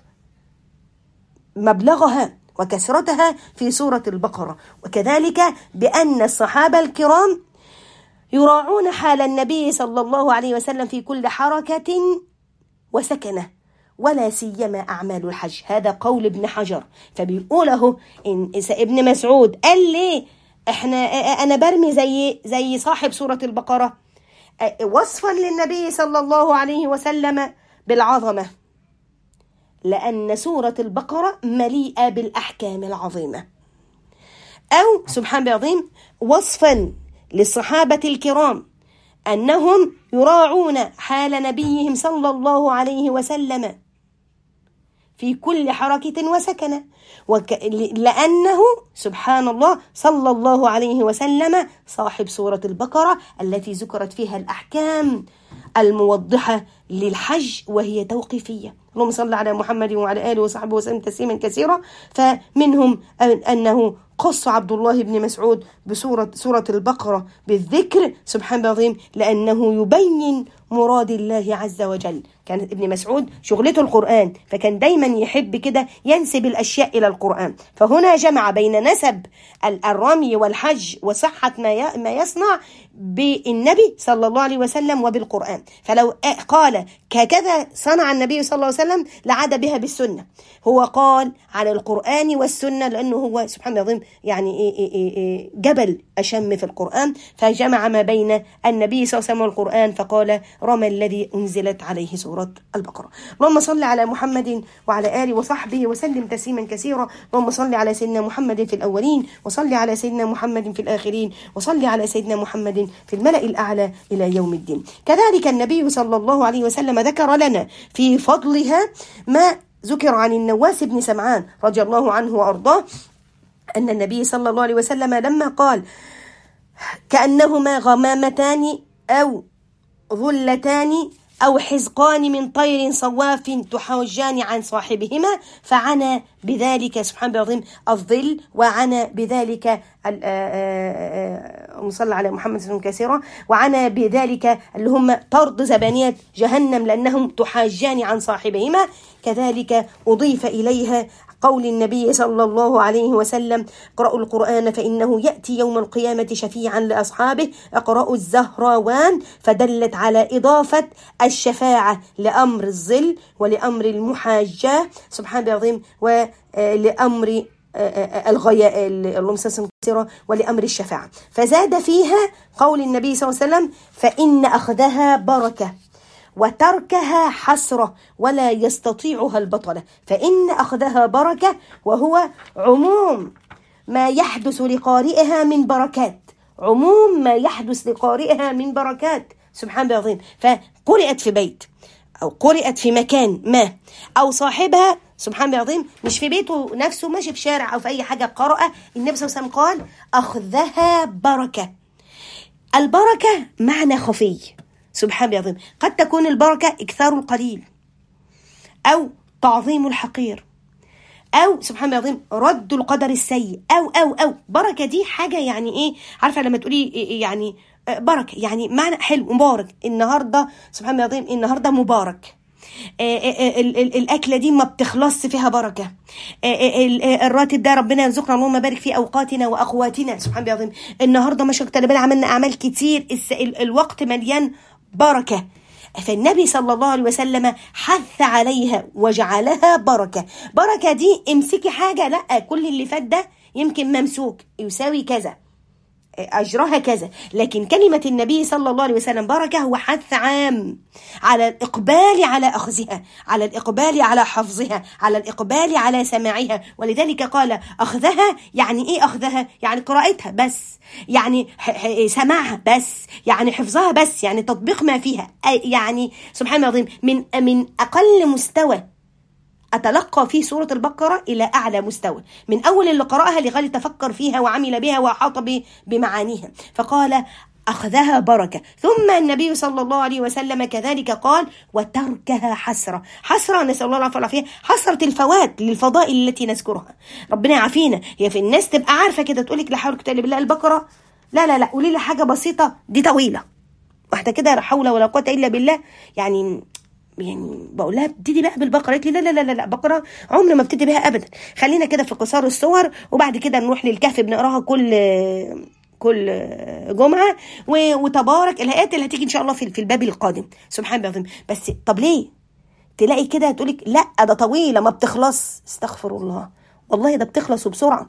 Speaker 1: مبلغها وكثرتها في سورة البقرة. وكذلك بأن الصحابة الكرام يراعون حال النبي صلى الله عليه وسلم في كل حركة وسكنة، ولا سيما أعمال الحج. هذا قول ابن حجر. فبيقوله إن ابن مسعود قال لي إحنا أنا برمي زي زي صاحب سورة البقرة وصفا للنبي صلى الله عليه وسلم بالعظمة، لأن سورة البقرة مليئة بالأحكام العظيمة. أو سبحان الله العظيم وصفا للصحابة الكرام أنهم يراعون حال نبيهم صلى الله عليه وسلم في كل حركة وسكنة، وك... لأنه سبحان الله صلى الله عليه وسلم صاحب سورة البقرة التي ذكرت فيها الأحكام الموضحة للحج وهي توقيفية. اللهم صل على محمد وعلى آله وصحبه وسلم تسليما كثيرا. فمنهم أنه خص عبد الله بن مسعود بسورة سورة البقرة بالذكر سبحان الله العظيم لأنه يبين مراد الله عز وجل. كان ابن مسعود شغلته القرآن، فكان دايما يحب كده ينسب الأشياء إلى القرآن، فهنا جمع بين نسب الرمي والحج وصحة ما ما يصنع بالنبي صلى الله عليه وسلم وبالقرآن. فلو قال هكذا صنع النبي صلى الله عليه وسلم لعاد بها بالسنة، هو قال على القرآن والسنة لأنه هو سبحان الله العظيم يعني إيه إيه إيه جبل أشم في القرآن، فجمع ما بين النبي صلى الله عليه وسلم والقرآن فقال رمى الذي أنزلت عليه سورة البقرة. اللهم صل على محمد وعلى آله وصحبه وسلم تسليما كثيرا. اللهم صل على سيدنا محمد في الأولين، وصل على سيدنا محمد في الآخرين، وصل على سيدنا محمد في الملأ الأعلى إلى يوم الدين. كذلك النبي صلى الله عليه وسلم ذكر لنا في فضلها ما ذكر عن النواس بن سمعان رضي الله عنه وأرضاه أن النبي صلى الله عليه وسلم لما قال كأنهما غمامتان أو ظلتان أو حزقان من طير صواف تحوجان عن صاحبهما، فعنى بذلك سبحان الله العظيم الظل، وعنى بذلك صلى على محمد صلى الله عليه وسلم وعنى بذلك اللي هم طرد زبانية جهنم لأنهم تحاجان عن صاحبهما. كذلك أضيف إليها قول النبي صلى الله عليه وسلم اقرأوا القرآن فإنه يأتي يوم القيامة شفيعا لأصحابه، اقرأوا الزهراوان، فدلت على إضافة الشفاعة لأمر الظل ولأمر المحاجة سبحان الله العظيم ولأمر الغياء اللهم صل وسلم ولأمر الشفاعة. فزاد فيها قول النبي صلى الله عليه وسلم فإن أخذها بركة وتركها حسرة ولا يستطيعها البطلة. فإن أخذها بركة وهو عموم ما يحدث لقارئها من بركات، عموم ما يحدث لقارئها من بركات سبحان الله العظيم. فقرأت في بيت أو قرأت في مكان ما أو صاحبها سبحان الله العظيم مش في بيته نفسه، ماشي في شارع أو في أي حاجة قرأ، النبي صلى الله عليه وسلم قال أخذها بركة. البركة معنى خفي سبحان الله العظيم، قد تكون البركة إكثار القليل أو تعظيم الحقير أو سبحان الله العظيم رد القدر السيء أو أو أو بركة دي حاجة يعني إيه، عارفة لما تقولي يعني بركة يعني معنى حلو مبارك، النهاردة سبحان الله العظيم النهاردة مبارك، الأكلة دي ما بتخلص فيها بركة، الراتب ده ربنا يرزقنا اللهم بارك في أوقاتنا وأقواتنا سبحان الله العظيم، النهاردة ما شكت لبنا عملنا أعمال كتير، الوقت مليان بركة. فالنبي صلى الله عليه وسلم حث عليها وجعلها بركة. بركة دي امسكي حاجة لا كل اللي فات ده يمكن ممسوك يساوي كذا أجرها كذا، لكن كلمة النبي صلى الله عليه وسلم بركة هو حث عام على الإقبال على أخذها، على الإقبال على حفظها، على الإقبال على سماعها. ولذلك قال أخذها يعني إيه أخذها؟ يعني قراءتها بس، يعني سماعها بس، يعني حفظها بس، يعني تطبيق ما فيها، يعني سبحان الله العظيم من من أقل مستوى أتلقى في سورة البقرة إلى أعلى مستوى، من أول اللي قرأها لغاية تفكر فيها وعمل بها وأحاط بمعانيها. فقال أخذها بركة. ثم النبي صلى الله عليه وسلم كذلك قال وتركها حسرة. حسرة نسأل الله العافية والعافية، حسرة الفوات للفضائل التي نذكرها، ربنا يعافينا. هي في الناس تبقى عارفة كده تقولك لا حول ولا قوة إلا بالله البقرة، لا لا لا قولي لي حاجة بسيطة دي طويلة، واحدة كده لا حول ولا قوة إلا بالله، يعني يعني بقول لها ابتدي بقى بالبقره، قالت لي لا لا لا لا بقره عمري ما ابتدي بها ابدا، خلينا كده في قصار السور وبعد كده نروح للكهف بنقراها كل كل جمعه، وتبارك الايات اللي هتيجي ان شاء الله في الباب القادم سبحان الله العظيم. بس طب ليه تلاقي كده تقولك لا ده طويله ما بتخلص؟ استغفر الله، والله ده بتخلص بسرعه.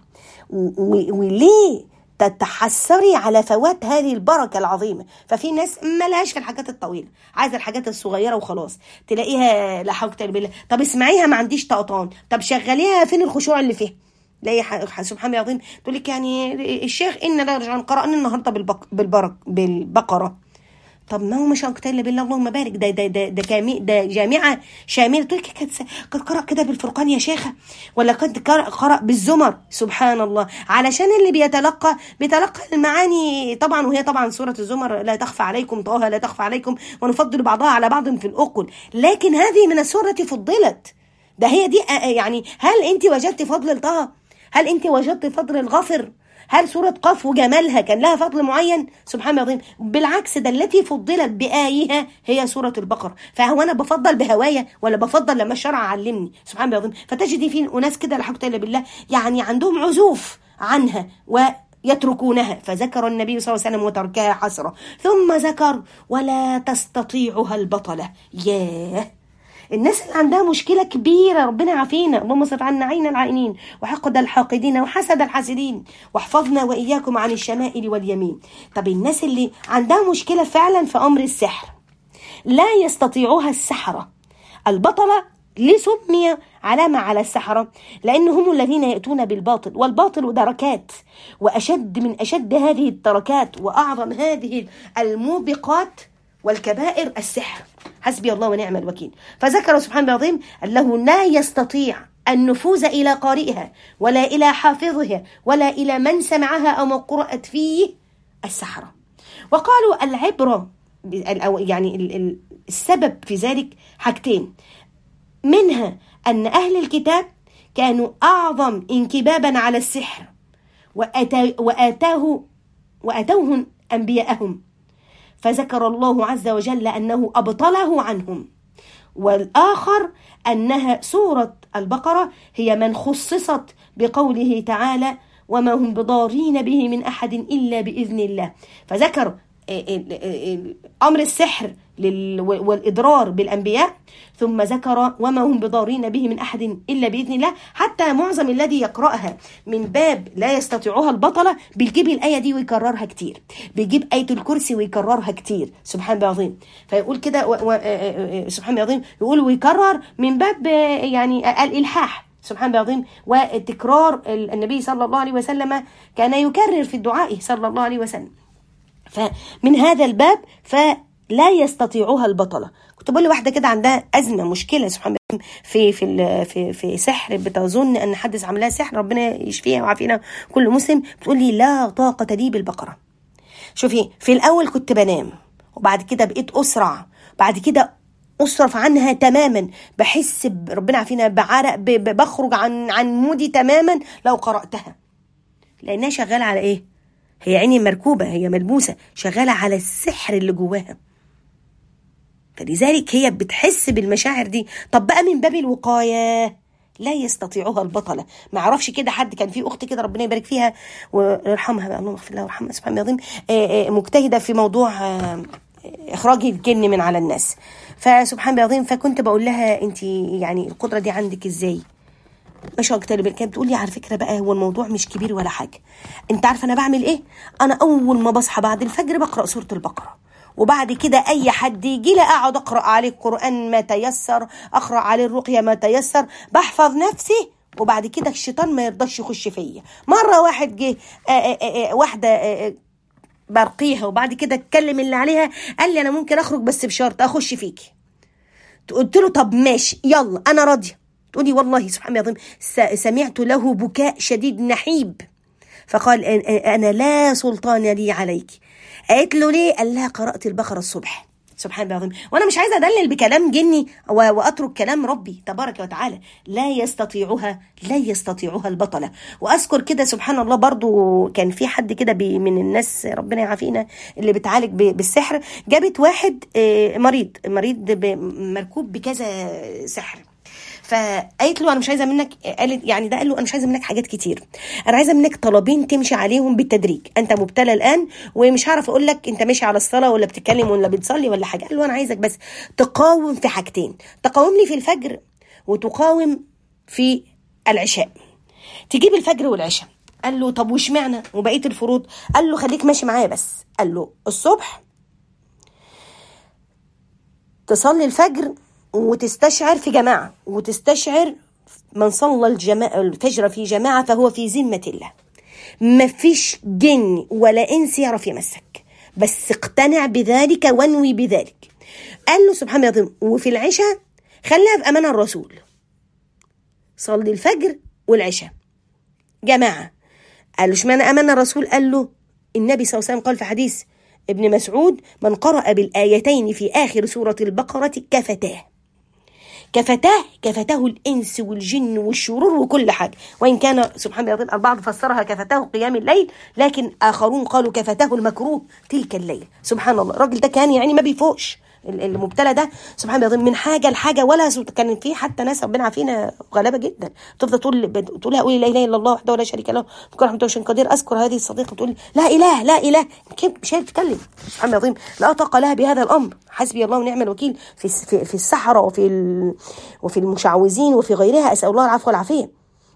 Speaker 1: وليه تتحسري على فوات هذه البركة العظيمة؟ ففي ناس ملهاش في الحاجات الطويلة، عايزة الحاجات الصغيرة وخلاص، تلاقيها لا حول ولا قوة بالله. طب اسمعيها ما عنديش طقطان، طب شغليها فين الخشوع اللي فيها؟ لا سبحان الله العظيم تقول لك يعني الشيخ إن لا رجعنا قرأنا النهارده بالبق بالبرك بالبقرة، طب ما هو مش اكتر بالله اللهم بارك، ده ده ده ده, كامي ده جامعه شامله، تقول لك قد قرأ كده بالفرقان يا شيخه، ولا قد قرأ بالزمر سبحان الله، علشان اللي بيتلقى بيتلقى المعاني طبعا، وهي طبعا سوره الزمر لا تخفى عليكم، طه لا تخفى عليكم، ونفضل بعضها على بعض في الأكل، لكن هذه من السوره فضلت، ده هي دي يعني. هل انت وجدت فضل طه؟ هل انت وجدت فضل الغفر؟ هل سورة قاف وجمالها كان لها فضل معين؟ سبحان الله العظيم. بالعكس، ده التي فضلت بآيها هي سورة البقرة. فهو أنا بفضل بهوايا ولا بفضل لما الشرع علمني؟ سبحان الله العظيم. فتجدي في أناس كده لا حول ولا قوة إلا بالله يعني عندهم عزوف عنها ويتركونها، فذكر النبي صلى الله عليه وسلم وتركها حسرة، ثم ذكر ولا تستطيعها البطلة. ياه، الناس اللي عندها مشكلة كبيرة، ربنا يعافينا، اللهم اصرف عنا عين العائنين وحقد الحاقدين وحسد الحاسدين واحفظنا وإياكم عن الشمائل واليمين. طب الناس اللي عندها مشكلة فعلا في أمر السحر، لا يستطيعها السحرة البطلة. ليه سمي علامة على السحرة؟ لأن هم الذين يأتون بالباطل، والباطل دركات، وأشد من أشد هذه التركات وأعظم هذه الموبقات والكبائر السحر. حسبي الله ونعم الوكيل. فذكر سبحانه العظيم أنه لا يستطيع النفوذ إلى قارئها ولا إلى حافظها ولا إلى من سمعها أو من قرأت فيه السحرة. وقالوا العبرة يعني السبب في ذلك حاجتين، منها أن أهل الكتاب كانوا أعظم انكبابا على السحر وآتاه وآتوه أنبياءهم، فذكر الله عز وجل أنه أبطله عنهم. والآخر أنها سورة البقرة هي من خصصت بقوله تعالى وما هم بضارين به من أحد إلا بإذن الله، فذكر أمر السحر والإضرار بالأنبياء، ثم ذكر وما هم بضارين به من أحد إلا بإذن الله. حتى معظم الذي يقرأها من باب لا يستطيعها البطلة بيجيب الآية دي ويكررها كتير، بيجيب آية الكرسي ويكررها كتير. سبحان الله العظيم. فيقول كده سبحان الله العظيم، يقول ويكرر من باب يعني الإلحاح. سبحان الله العظيم. وتكرار النبي صلى الله عليه وسلم كان يكرر في الدعاء صلى الله عليه وسلم. فمن هذا الباب فلا يستطيعها البطلة. كنت بقول لواحدة كده عندها أزمة مشكلة سبحان الله في في في في سحر، بتظن أن حد عملها سحر، ربنا يشفيها ويعافينا كل مسلم. بتقول لي لا طاقة لي بالبقرة. شوفي، في الأول كنت بنام، وبعد كده بقيت أسرع، بعد كده أصرف عنها تماما، بحس ربنا يعافينا بعرق، بخرج عن عن مودي تماما لو قرأتها، لأنها شغالة على إيه؟ هي عيني مركوبة، هي ملبوسة، شغالة على السحر اللي جواها، فلذلك هي بتحس بالمشاعر دي. طب بقى من باب الوقاية لا يستطيعها البطلة. ما اعرفش كده حد، كان في أخت كده ربنا يبارك فيها ويرحمها بقى، اللهم اغفر لها وارحمها، سبحان الله العظيم، مجتهدة في موضوع إخراج الجن من على الناس. فسبحان الله العظيم، فكنت بقول لها أنت يعني القدرة دي عندك إزاي؟ ما شاء الله. كانت بتقول لي على فكره بقى هو الموضوع مش كبير ولا حاجه، انت عارفه انا بعمل ايه؟ انا اول ما بصحى بعد الفجر بقرا سوره البقره، وبعد كده اي حد يجي لي اقعد اقرا عليه القران ما تيسر، اقرا عليه الرقيه ما تيسر، بحفظ نفسي، وبعد كده الشيطان ما يرضاش يخش فيا. مره واحد جه واحده آه برقيها، وبعد كده اتكلم اللي عليها، قال لي انا ممكن اخرج بس بشرط اخش فيكي. قلت له طب ماشي يلا انا راضيه. تقولي والله سبحان الله العظيم سمعت له بكاء شديد نحيب، فقال أنا لا سلطان لي عليك. قالت له ليه؟ قال لها قرأت البقرة الصبح. سبحان الله العظيم. وانا مش عايزه ادلل بكلام جني واترك كلام ربي تبارك وتعالى. لا يستطيعها لا يستطيعها البطله. واذكر كده سبحان الله برضو كان في حد كده من الناس ربنا يعافينا اللي بتعالج بالسحر، جابت واحد مريض مريض مركوب بكذا سحر، فقالت له انا مش عايزه منك، قالت يعني ده قال له انا مش عايزه منك حاجات كتير، انا عايزه منك طلبين تمشي عليهم بالتدريج، انت مبتلى الان ومش هعرف اقول لك انت ماشي على الصلاه ولا بتتكلم ولا بتصلي ولا حاجه. قال له انا عايزك بس تقاوم في حاجتين، تقاوم لي في الفجر وتقاوم في العشاء، تجيب الفجر والعشاء. قال له طب وش معنى وبقيه الفروض؟ قال له خليك ماشي معايا بس. قال له الصبح تصلي الفجر وتستشعر في جماعة، وتستشعر من صلى الجماعة الفجر في جماعة فهو في ذمة الله، مفيش جن ولا إنس يعرف يمسك، بس اقتنع بذلك وانوي بذلك. قال له سبحان الله العظيم وفي العشاء خليها في أمان الرسول، صلي الفجر والعشاء جماعة. قال له اشمعنى أمان الرسول؟ قال له النبي صلى الله عليه وسلم قال في حديث ابن مسعود من قرأ بالآيتين في آخر سورة البقرة كفتاه، كفتاه كفتاه الإنس والجن والشرور وكل حاجة. وإن كان سبحان الله البعض فسرها كفتاه قيام الليل، لكن آخرون قالوا كفتاه المكروه تلك الليل. سبحان الله، الراجل ده كان يعني ما بيفوقش، المبتلى ده سبحان الله من حاجه لحاجه، ولا كان في حتى ناس ربنا عافينا غلابه جدا تفضل تقول تقول قولي لا اله الا الله وحده ولا شريك له بكل حمد وشن قدير. اذكر هذه الصديقه تقول لا اله لا اله، كيف مش هتتكلم سبحان الله العظيم، لا طاقه لها بهذا الامر. حسبي الله ونعم الوكيل في في, في السحره وفي وفي المشعوذين وفي غيرها، اسال الله العفو والعافيه.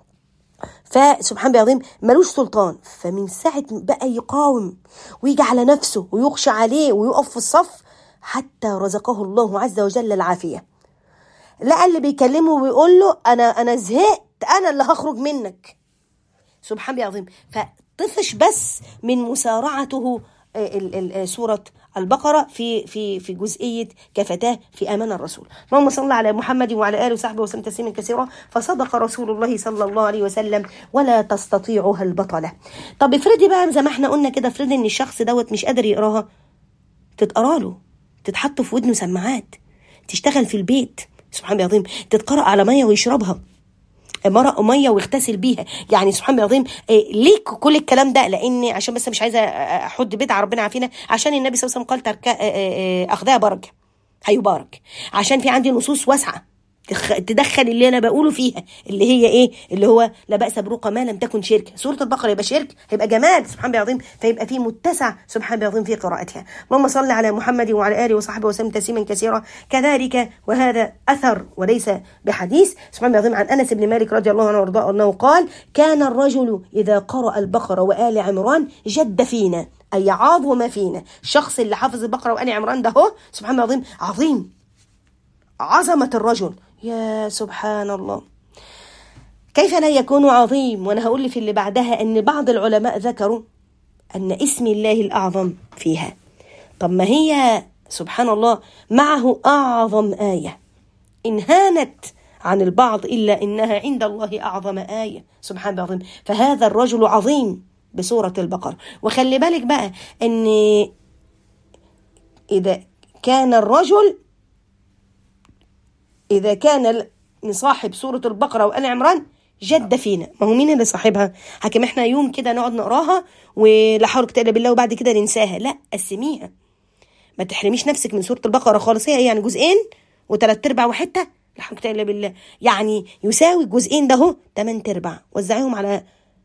Speaker 1: فسبحان الله العظيم ملوش سلطان. فمن ساعه بقى يقاوم ويجي على نفسه ويخشى عليه ويقف في الصف حتى رزقه الله عز وجل العافية. لا اللي بيكلمه ويقول له أنا أنا زهقت، أنا اللي هخرج منك. سبحان الله العظيم. فطفش بس من مسارعته سورة البقرة في في في جزئية كفتاه في آمن الرسول. اللهم صل على محمد وعلى آله وصحبه وسلم تسليما كثيرا. فصدق رسول الله صلى الله عليه وسلم ولا تستطيعها البطلة. طب افرضي بقى زي ما احنا قلنا كده، افرضي ان الشخص دوت مش قادر يقراها، تتقرا له، تتحط في ودنه سماعات، تشتغل في البيت سبحان الله العظيم، تتقرأ على ميه ويشربها، مرق ميه ويغتسل بيها. يعني سبحان الله العظيم إيه ليك كل الكلام ده؟ لان عشان بس مش عايزه احد بدعه ربنا عافينا، عشان النبي صلى الله عليه وسلم قال ترك اخذها بركه هيبارك، عشان في عندي نصوص واسعه تدخل اللي انا بقوله فيها، اللي هي ايه؟ اللي هو لا بأس برقى ما لم تكن شرك. سورة البقرة يبقى شرك، هيبقى جمال سبحان الله العظيم، فيبقى فيه متسع سبحان الله العظيم في قراءتها. اللهم صل على محمد وعلى آله وصحبه وسلم تسليما كثيرا. كذلك وهذا أثر وليس بحديث سبحان الله العظيم عن أنس بن مالك رضي الله عنه وارضاه أنه قال كان الرجل إذا قرأ البقرة وآل عمران جد فينا، أي عظم فينا. الشخص اللي حافظ البقرة وآل عمران ده هو سبحان الله العظيم عظيم، عظمة الرجل. يا سبحان الله، كيف لا يكون عظيم؟ وانا هقول لي في اللي بعدها ان بعض العلماء ذكروا ان اسم الله الاعظم فيها. طب ما هي سبحان الله معه اعظم آية ان هانت عن البعض الا انها عند الله اعظم آية سبحان الله العظيم. فهذا الرجل عظيم بسورة البقرة. وخلي بالك بقى ان اذا كان الرجل إذا كان صاحب سورة البقرة وآل عمران جد فينا، ما هو مين اللي صاحبها؟ حكم احنا يوم كده نقعد نقراها ولا حول ولا قوة إلا بالله وبعد كده ننساها؟ لا، قسميها، ما تحرميش نفسك من سورة البقرة خالص. هي يعني جزئين وثلاث ارباع وحتة لا حول ولا قوة إلا بالله، يعني يساوي الجزئين ده هو ثمان ارباع. وزعيهم على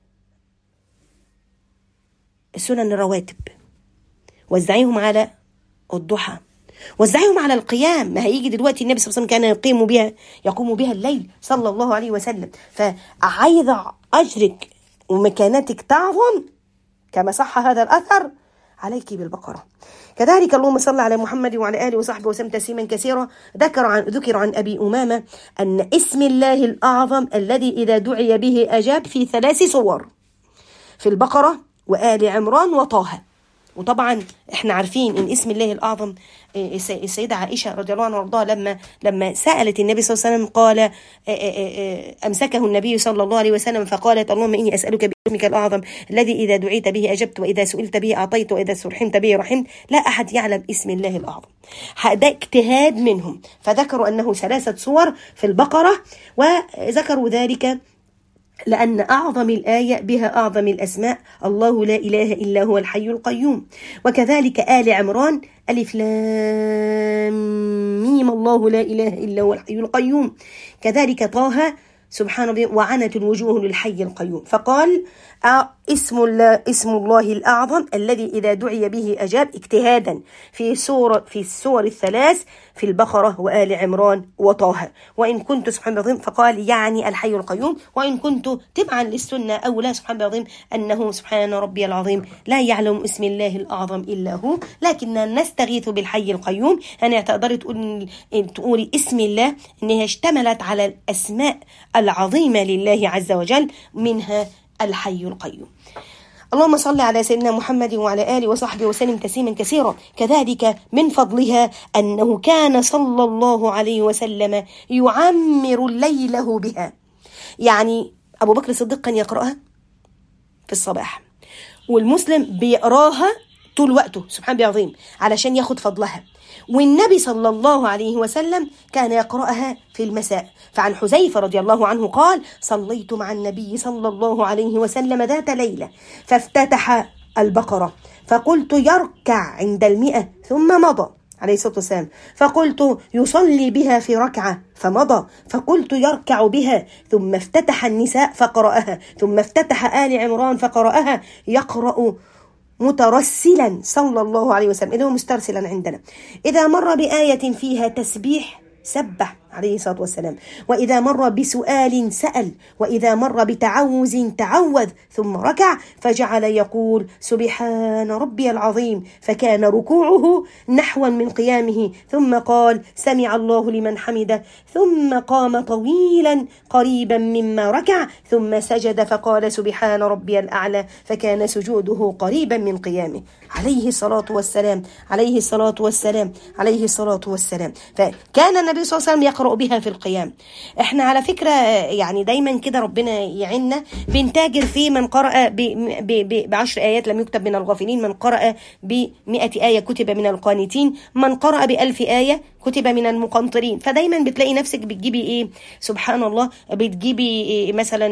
Speaker 1: السنن الرواتب، وزعيهم على الضحى، وزعيهم على القيام. ما هيجي دلوقتي النبي صلى الله عليه وسلم كان يقيم بها يقوم بها الليل صلى الله عليه وسلم. فعايزة أجرك ومكانتك تعظم كما صح هذا الأثر عليك بالبقرة. كذلك اللهم صل على محمد وعلى آله وصحبه وسلم تسليما كثيرا. ذكر عن ذكر عن أبي أمامة أن اسم الله الأعظم الذي إذا دعي به أجاب في ثلاث صور، في البقرة وآل عمران وطه. وطبعا احنا عارفين ان اسم الله الاعظم السيده عائشه رضي الله عنها وارضاها لما لما سالت النبي صلى الله عليه وسلم قال امسكه النبي صلى الله عليه وسلم فقالت اللهم اني اسالك باسمك الاعظم الذي اذا دعيت به اجبت واذا سئلت به اعطيت واذا رحمت به رحمت لا احد يعلم اسم الله الاعظم. ده اجتهاد منهم، فذكروا انه ثلاثه صور في البقره، وذكروا ذلك لأن أعظم الآية بها أعظم الأسماء، الله لا إله إلا هو الحي القيوم. وكذلك آل عمران ألف لام ميم الله لا إله إلا هو الحي القيوم. كذلك طه سبحان الله وعنت الوجوه للحي القيوم. فقال اسم الله اسم الله الأعظم الذي إذا دعي به أجاب اجتهادا في سورة في السور الثلاث في البقرة وآل عمران وطه. وإن كنت سبحان الله فقال يعني الحي القيوم، وإن كنت تبعا للسنة أولى سبحان الله أنه سبحان ربي العظيم لا يعلم اسم الله الأعظم إلا هو، لكننا نستغيث بالحي القيوم. أنا تقدر تقول تقولي اسم الله إنها اشتملت على الأسماء العظيمة لله عز وجل، منها الحي القيوم. اللهم صل على سيدنا محمد وعلى آله وصحبه وسلم تسليما كثيرا. كذلك من فضلها أنه كان صلى الله عليه وسلم يعمر ليله بها. يعني أبو بكر الصديق كان يقرأها في الصباح، والمسلم بيقراها طول وقته سبحان الله العظيم علشان ياخد فضلها. والنبي صلى الله عليه وسلم كان يقرأها في المساء. فعن حذيفة رضي الله عنه قال: صليت مع النبي صلى الله عليه وسلم ذات ليلة فافتتح البقرة فقلت يركع عند المئة ثم مضى عليه الصلاة والسلام، فقلت يصلي بها في ركعة فمضى، فقلت يركع بها، ثم افتتح النساء فقرأها، ثم افتتح آل عمران فقرأها، يقرأ مترسلا صلى الله عليه وسلم، إذا هو مسترسلا عندنا، إذا مر بآية فيها تسبيح سبح عليه الصلاة والسلام، وإذا مر بسؤال سأل، وإذا مر بتعوذ تعوذ، ثم ركع فجعل يقول سبحان ربي العظيم، فكان ركوعه نحوا من قيامه، ثم قال سمع الله لمن حمده، ثم قام طويلا قريبا مما ركع، ثم سجد فقال سبحان ربي الأعلى، فكان سجوده قريبا من قيامه عليه الصلاة والسلام عليه الصلاة والسلام عليه الصلاة والسلام. فكان النبي صلى الله عليه وسلم يقرأ بها في القيام. احنا على فكرة يعني دايما كده ربنا يعيننا بنتاجر في من قرأ بعشر آيات لم يكتب من الغافلين، من قرأ بمئة آية كتب من القانتين، من قرأ بألف آية كتب من المقنطرين. فدايما بتلاقي نفسك بتجيبي ايه سبحان الله، بتجيبي إيه مثلا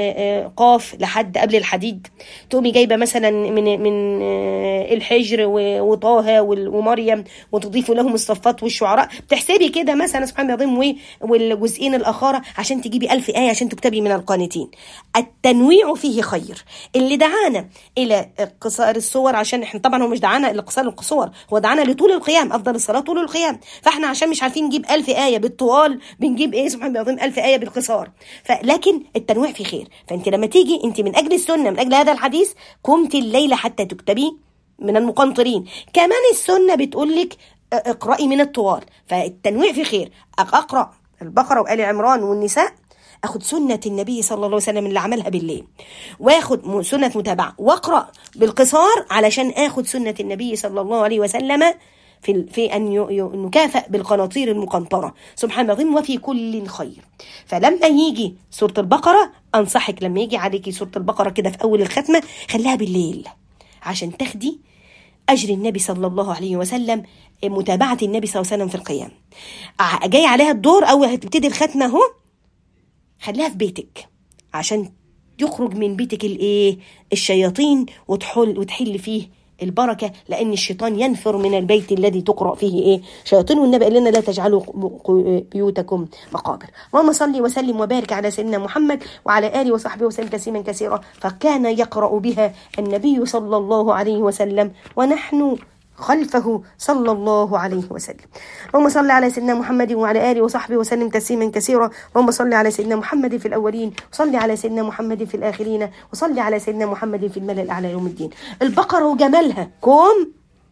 Speaker 1: قاف لحد قبل الحديد، تقومي جايبه مثلا من من الحجر وطه ومريم وتضيفوا لهم الصفات والشعراء، بتحسبي كده مثلا سبحان الله العظيم والجزئين الاخره عشان تجيبي ألف آية عشان تكتبي من القانتين. التنويع فيه خير. اللي دعانا الى قصار الصور، عشان احنا طبعا هو مش دعانا الى قصار الصور، هو دعانا لطول القيام، افضل الصلاه طول القيام. فاحنا عشان مش عارفين نجيب ألف آية بالطوال بنجيب ايه سبحان الله العظيم ألف آية بالقصار. فلكن التنويع فيه خير. فانت لما تيجي انت من اجل السنه، من اجل هذا الحديث قمت الليله حتى تكتبي من المقنطرين. كمان السنه بتقول لك اقرأي من الطوال، فالتنويع في خير. اقرأ البقرة وآل عمران والنساء، اخد سنة النبي صلى الله عليه وسلم اللي عملها بالليل، واخد سنة متابعة، واقرأ بالقصار علشان اخد سنة النبي صلى الله عليه وسلم في في ان نكافئ بالقناطير المقنطرة سبحان الله العظيم، وفي كل خير. فلما يجي سورة البقرة انصحك لما يجي عليكي سورة البقرة كده في اول الختمة خليها بالليل عشان تاخدي أجر النبي صلى الله عليه وسلم، متابعة النبي صلى الله عليه وسلم في القيام. جاي عليها الدور أو هتبتدي الختمة اهو، خليها في بيتك عشان يخرج من بيتك الايه الشياطين وتحل وتحل فيه البركة، لأن الشيطان ينفر من البيت الذي تقرأ فيه إيه شياطين. والنبي قال لنا لا تجعلوا بيوتكم مقابر. اللهم صل وسلم وبارك على سيدنا محمد وعلى آله وصحبه وسلم تسليما كثيرا. فكان يقرأ بها النبي صلى الله عليه وسلم ونحن خلفه صلى الله عليه وسلم. اللهم صل على سيدنا محمد وعلى آله وصحبه وسلم تسليما كثيرا. اللهم صل على سيدنا محمد في الأولين، وصل على سيدنا محمد في الآخرين، وصل على سيدنا محمد في الملأ الأعلى يوم الدين. البقرة وجمالها كوم،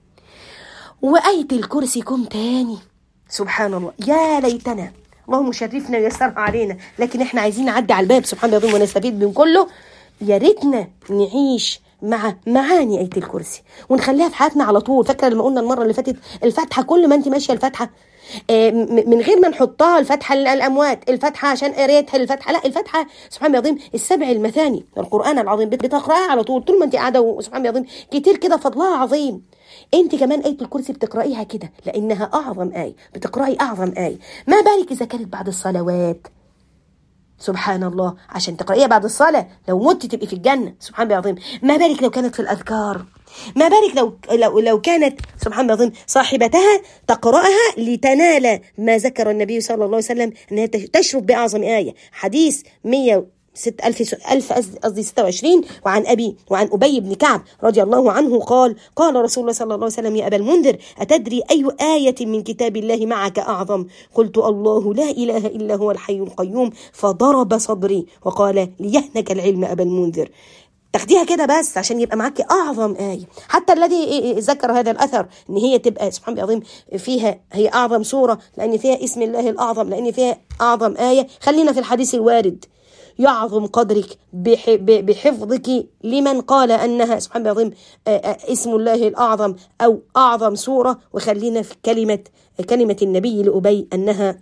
Speaker 1: وآية الكرسي كوم تاني سبحان الله. يا ليتنا اللهم شرفنا ويسرها علينا، لكن احنا عايزين نعدي على الباب سبحان الله ونستفيد من كله. يا ريتنا نعيش مع معاني آية الكرسي ونخليها في حياتنا على طول. فاكره لما قلنا المره اللي فاتت الفاتحه، كل ما انت ماشيه الفاتحه من غير ما نحطها الفاتحه للاموات، الفاتحه عشان قريتها الفاتحه، لا الفاتحه سبحان الله العظيم السبع المثاني القران العظيم بتقراها على طول طول ما انت قاعده، وسبحان الله العظيم كتير كده فضلها عظيم. انت كمان آية الكرسي بتقرايها كده لانها اعظم آية، بتقراي اعظم آية. ما بالك اذا كانت بعد الصلوات سبحان الله عشان تقرأيها بعد الصلاة، لو مت تبقي في الجنة سبحان الله العظيم. ما بالك لو كانت في الأذكار، ما بالك لو لو لو كانت سبحان الله العظيم صاحبتها تقرأها لتنال ما ذكر النبي صلى الله عليه وسلم أنها تشرف بأعظم آية. حديث مية ستة ألف ألف قصدي ستة وعشرين. وعن أبي وعن أبي بن كعب رضي الله عنه قال قال رسول الله صلى الله عليه وسلم يا أبا المنذر أتدري أي آية من كتاب الله معك أعظم؟ قلت الله لا إله إلا هو الحي القيوم، فضرب صدري وقال ليهنك العلم أبا المنذر. تاخديها كده بس عشان يبقى معاكي أعظم آية. حتى الذي ذكر هذا الأثر إن هي تبقى سبحان الله العظيم فيها هي أعظم سورة لأن فيها اسم الله الأعظم، لأن فيها أعظم آية. خلينا في الحديث الوارد يعظم قدرك بحفظك لمن قال أنها سبحان الله العظيم اسم الله الأعظم أو أعظم سورة، وخلينا في كلمة كلمة النبي لأبي أنها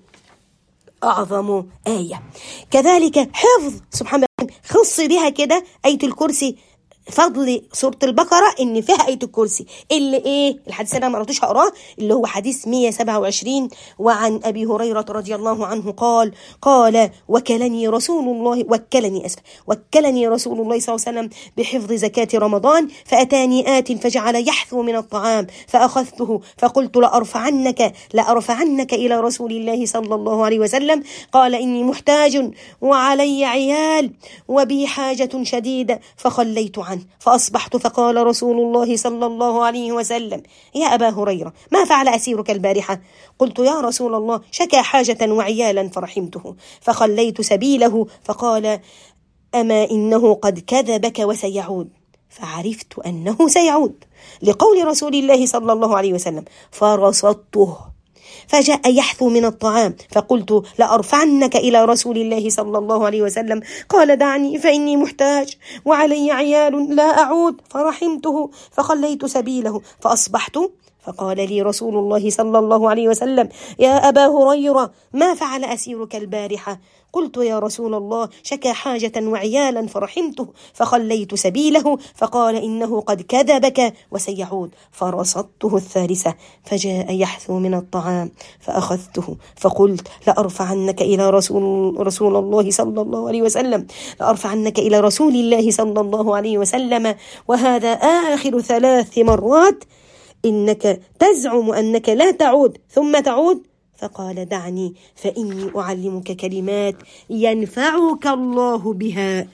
Speaker 1: أعظم آية. كذلك حفظ سبحان الله خص بها كده آية الكرسي فضل سورة البقرة إن فيها آية الكرسي اللي إيه الحديث أنا ما قرأتوش هقراه، اللي هو حديث مئة وسبعة وعشرين. وعن أبي هريرة رضي الله عنه قال قال وكلني رسول الله وكلني أسف وكلني رسول الله صلى الله عليه وسلم بحفظ زكاة رمضان، فأتاني آت فجعل يحثو من الطعام فأخذته فقلت لأرفعنك لأرفعنك إلى رسول الله صلى الله عليه وسلم. قال إني محتاج وعلي عيال وبي حاجة شديدة، فخليت عنه فأصبحت فقال رسول الله صلى الله عليه وسلم يا أبا هريرة ما فعل أسيرك البارحة؟ قلت يا رسول الله شكى حاجة وعيالا فرحمته فخليت سبيله، فقال أما إنه قد كذبك وسيعود، فعرفت أنه سيعود لقول رسول الله صلى الله عليه وسلم فرصدته فجاء يحثو من الطعام، فقلت لأرفعنك إلى رسول الله صلى الله عليه وسلم. قال دعني فإني محتاج وعلي عيال لا أعود، فرحمته فخليت سبيله فأصبحت فقال لي رسول الله صلى الله عليه وسلم يا أبا هريرة ما فعل أسيرك البارحة؟ قلت يا رسول الله شكى حاجة وعيالا فرحمته فخليت سبيله، فقال إنه قد كذبك وسيعود، فرصدته الثالثة فجاء يحثو من الطعام فأخذته فقلت لأرفعنك إلى رسول, رسول الله صلى الله عليه وسلم لأرفعنك إلى رسول الله صلى الله عليه وسلم، وهذا آخر ثلاث مرات إنك تزعم أنك لا تعود ثم تعود. فقال دعني فإني أعلمك كلمات ينفعك الله بها.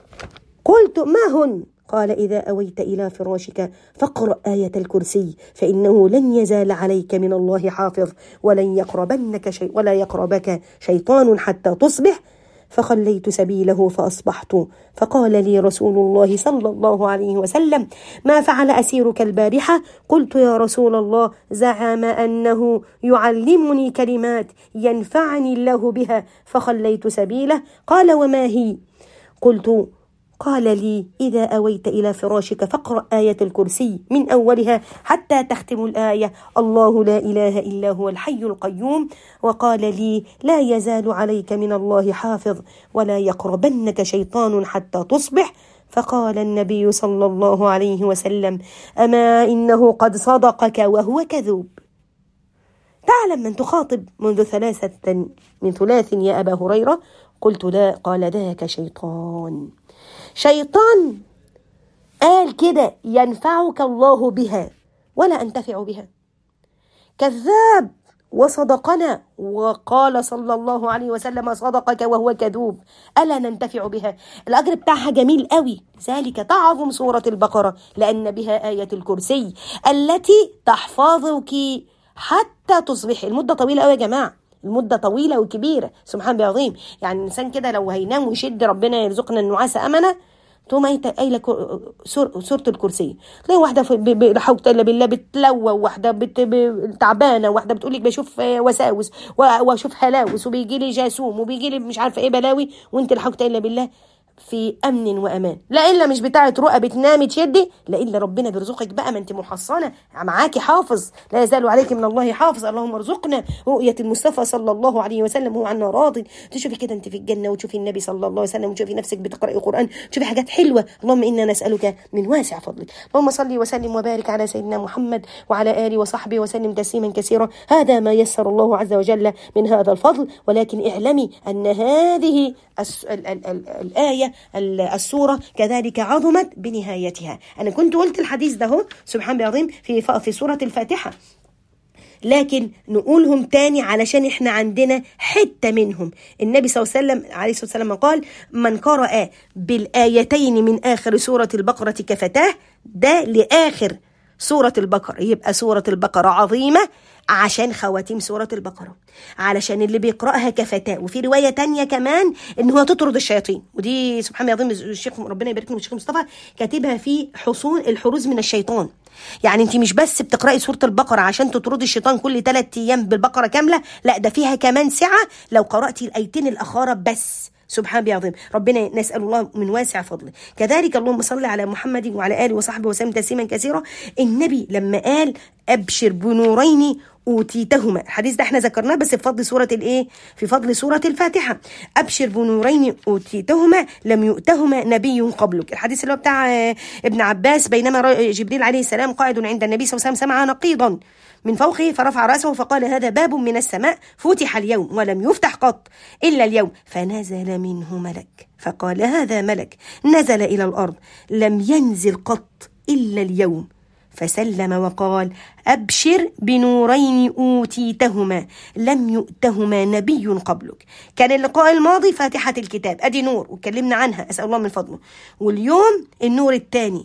Speaker 1: قلت ما هن؟ قال إذا أويت إلى فراشك فاقرأ آية الكرسي فإنه لن يزال عليك من الله حافظ ولن يقربنك شيء ولا يقربك شيطان حتى تصبح. فخليت سبيله فأصبحت فقال لي رسول الله صلى الله عليه وسلم ما فعل أسيرك البارحة؟ قلت يا رسول الله زعم أنه يعلمني كلمات ينفعني الله بها فخليت سبيله. قال وما هي؟ قلت قال لي إذا أويت إلى فراشك فاقرأ آية الكرسي من أولها حتى تختم الآية الله لا إله إلا هو الحي القيوم، وقال لي لا يزال عليك من الله حافظ ولا يقربنك شيطان حتى تصبح. فقال النبي صلى الله عليه وسلم أما إنه قد صدقك وهو كذوب. تعلم من تخاطب منذ ثلاثة من ثلاث يا أبا هريرة؟ قلت لا. قال ذاك شيطان شيطان قال كده ينفعك الله بها ولا أنتفع بها، كذاب وصدقنا وقال صلى الله عليه وسلم صدقك وهو كذوب ألا ننتفع بها. الأجر بتاعها جميل قوي، ذلك تعظم سورة البقرة لأن بها آية الكرسي التي تحفظك حتى تصبحي. المدة طويلة قوي يا جماعة، المدة طويلة وكبيرة سبحان الله العظيم. يعني الإنسان كده لو هينام ويشد ربنا يرزقنا النعاس أمنة تقوم قايله سورة الكرسي، تلاقي واحدة لا حول الا بالله بتلوى، وواحدة تعبانة، وواحدة بتقول لك بشوف وساوس واشوف هلاوس وبيجي لي جاسوم وبيجي لي مش عارفة ايه بلاوي، وانت لا حول الا بالله في أمن وأمان. لا إلا مش بتاعة رؤى بتنامي تشدي، لا إلا ربنا بيرزقك بقى، ما أنت محصنة معاكي حافظ لا يزال عليك من الله حافظ. اللهم ارزقنا رؤية المصطفى صلى الله عليه وسلم هو عنا راض. تشوفي كده أنت في الجنة وتشوفي النبي صلى الله عليه وسلم وتشوفي نفسك بتقرأي قرآن، تشوفي حاجات حلوة. اللهم إنا نسألك من واسع فضلك. اللهم صل وسلم وبارك على سيدنا محمد وعلى آله وصحبه وسلم تسليما كثيرا. هذا ما يسر الله عز وجل من هذا الفضل، ولكن اعلمي أن هذه الآية السورة كذلك عظمت بنهايتها. أنا كنت قلت الحديث ده هو سبحان الله العظيم في في سورة الفاتحة، لكن نقولهم تاني علشان احنا عندنا حتة منهم. النبي صلى الله عليه وسلم عليه الصلاة والسلام قال من قرأ بالآيتين من آخر سورة البقرة كفتاه، ده لآخر سورة البقرة، يبقى سورة البقرة عظيمة عشان خواتيم سورة البقرة، علشان اللي بيقرأها كفتاة. وفي رواية تانية كمان ان هو تطرد الشياطين، ودي سبحان الله العظيم الشيخ ربنا يبارك له الشيخ مصطفى كاتبها في حصون الحروز من الشيطان. يعني انت مش بس بتقرأي سورة البقرة عشان تطرد الشيطان كل ثلاثة ايام بالبقرة كاملة، لا ده فيها كمان سعة لو قرأتي الايتين الاخرى بس. سبحان الله العظيم، ربنا نسأل الله من واسع فضله. كذلك اللهم صل على محمد وعلى آله وصحبه وسلم تسليما كثيرا. النبي لما قال أبشر بنورين أوتيتهما. الحديث ده احنا ذكرناه بس في فضل سورة الايه؟ في فضل سورة الفاتحة. أبشر بنورين أوتيتهما لم يؤتهما نبي قبلك. الحديث اللي هو بتاع ابن عباس بينما جبريل عليه السلام قاعد عند النبي صلى الله عليه وسلم سمع نقيضا من فوقه فرفع رأسه فقال هذا باب من السماء فتح اليوم ولم يفتح قط إلا اليوم، فنزل منه ملك فقال هذا ملك نزل إلى الأرض لم ينزل قط إلا اليوم، فسلم وقال أبشر بنورين أوتيتهما لم يؤتهما نبي قبلك. كان اللقاء الماضي فاتحة الكتاب أدي نور واتكلمنا عنها أسأل الله من فضله، واليوم النور الثاني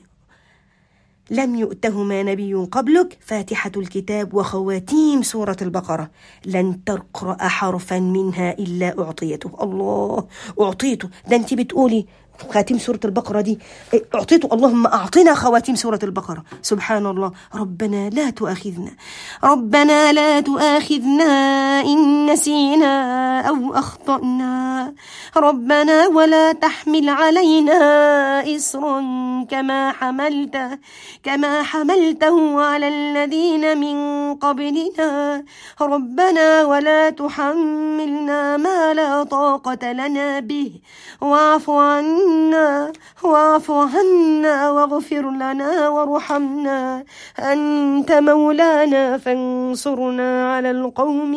Speaker 1: لم يؤتهما نبي قبلك فاتحة الكتاب وخواتيم سورة البقرة لن تقرأ حرفا منها إلا أعطيته. الله أعطيته، ده أنت بتقولي خواتيم سورة البقرة دي أعطيته، اللهم أعطنا خواتيم سورة البقرة. سبحان الله. ربنا لا تؤاخذنا ربنا لا تؤاخذنا إن نسينا أو أخطأنا ربنا ولا تحمل علينا إصرا كما حملته كما حملته على الذين من قبلنا ربنا ولا تحملنا ما لا طاقة لنا به واعف عنا واعف عنا واغفر لنا وارحمنا أنت مولانا فانصرنا على القوم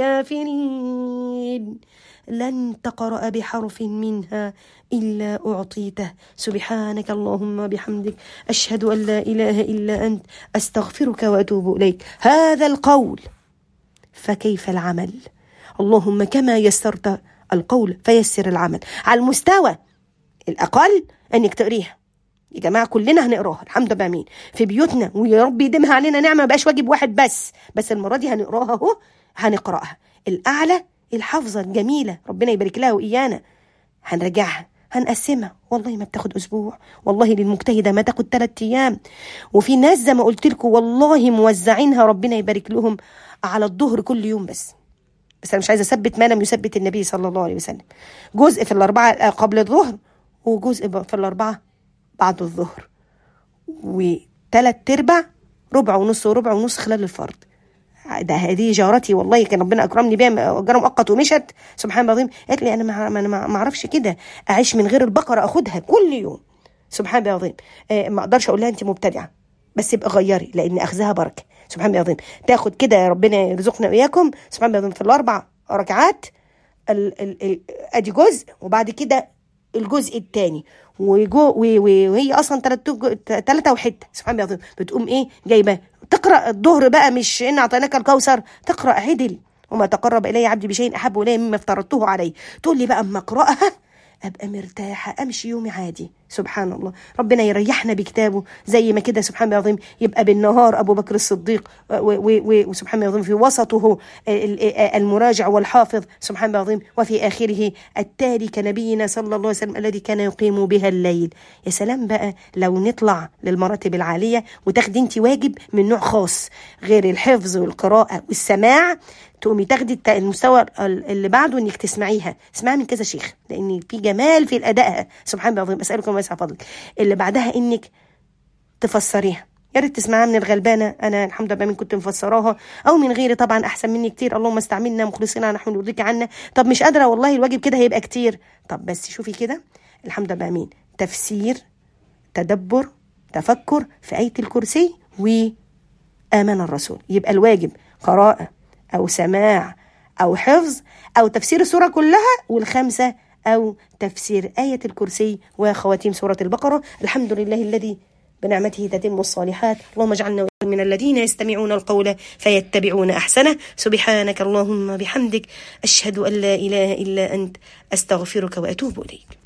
Speaker 1: الكافرين. لن تقرأ بحرف منها إلا أعطيته. سبحانك اللهم وبحمدك أشهد أن لا إله إلا أنت أستغفرك وأتوب إليك. هذا القول فكيف العمل؟ اللهم كما يسرت القول فيسر العمل. على المستوى الأقل أنك تقريها يا جماعة، كلنا هنقراها الحمد لله مين في بيوتنا، ويا رب يديمها علينا نعمة، ما بقاش واجب واحد بس بس المرة دي هنقراها اهو هنقراها. الأعلى الحفظة الجميلة ربنا يبارك لها وإيانا هنرجعها هنقسمها، والله ما بتاخد أسبوع، والله للمجتهدة ما تاخد ثلاث أيام، وفي ناس زي ما قلت لكم والله موزعينها ربنا يبارك لهم على الظهر كل يوم بس بس أنا مش عايزة أثبت ما لم يثبت النبي صلى الله عليه وسلم. جزء في الأربعة قبل الظهر وجزء في الأربعة بعد الظهر، وثلاث ارباع ربع ونص وربع ونص خلال الفرض. ده هذه جارتي والله كان ربنا اكرمني بيها اجره مؤقت ومشت سبحان الله العظيم، قالت لي انا ما انا ما اعرفش كده اعيش من غير البقره اخدها كل يوم سبحان الله العظيم. آه ما اقدرش اقول لها انت مبتدعه بس ابقى غيري لان اخذها بركه سبحان الله العظيم. تاخد كده ربنا يرزقنا واياكم سبحان الله العظيم في الاربع ركعات ال ال ال ادي جزء، وبعد كده الجزء الثاني وجو وهي اصلا ثلاثه وحته سبحان الله العظيم. بتقوم ايه جايبه تقرا الظهر بقى مش ان اعطيناك الكوثر، تقرا عدل وما تقرب الي عبدي بشيء احب الي مما افترضته عليه. تقول لي بقى اما اقراها ابقى مرتاحه امشي يومي عادي سبحان الله. ربنا يريحنا بكتابه زي ما كده سبحان الله العظيم. يبقى بالنهار ابو بكر الصديق وسبحان الله العظيم في وسطه المراجع والحافظ سبحان الله العظيم، وفي اخره التالي كنبينا صلى الله عليه وسلم الذي كان يقيم بها الليل. يا سلام بقى لو نطلع للمراتب العاليه وتاخدي انت واجب من نوع خاص غير الحفظ والقراءه والسماع، تقومي تاخدي المستوى اللي بعده انك تسمعيها، اسمعها من كذا شيخ لان في جمال في الاداء سبحان الله العظيم. اسالكم واسع فضلك. اللي بعدها انك تفسريها، يا ريت تسمعها من الغلبانه، انا الحمد لله من كنت مفسراها او من غيري طبعا احسن مني كتير، اللهم استعملنا مخلصين على نحو نرضيك عنا. طب مش قادره والله الواجب كده هيبقى كتير، طب بس شوفي كده الحمد لله مين تفسير تدبر تفكر في آية الكرسي وآمن الرسول. يبقى الواجب قراءة أو سماع أو حفظ أو تفسير السورة كلها، والخمسة أو تفسير آية الكرسي وخواتيم سورة البقرة. الحمد لله الذي بنعمته تتم الصالحات. اللهم اجعلنا من الذين يستمعون القول فيتبعون أحسنه. سبحانك اللهم بحمدك أشهد أن لا إله إلا أنت أستغفرك وأتوب إليك.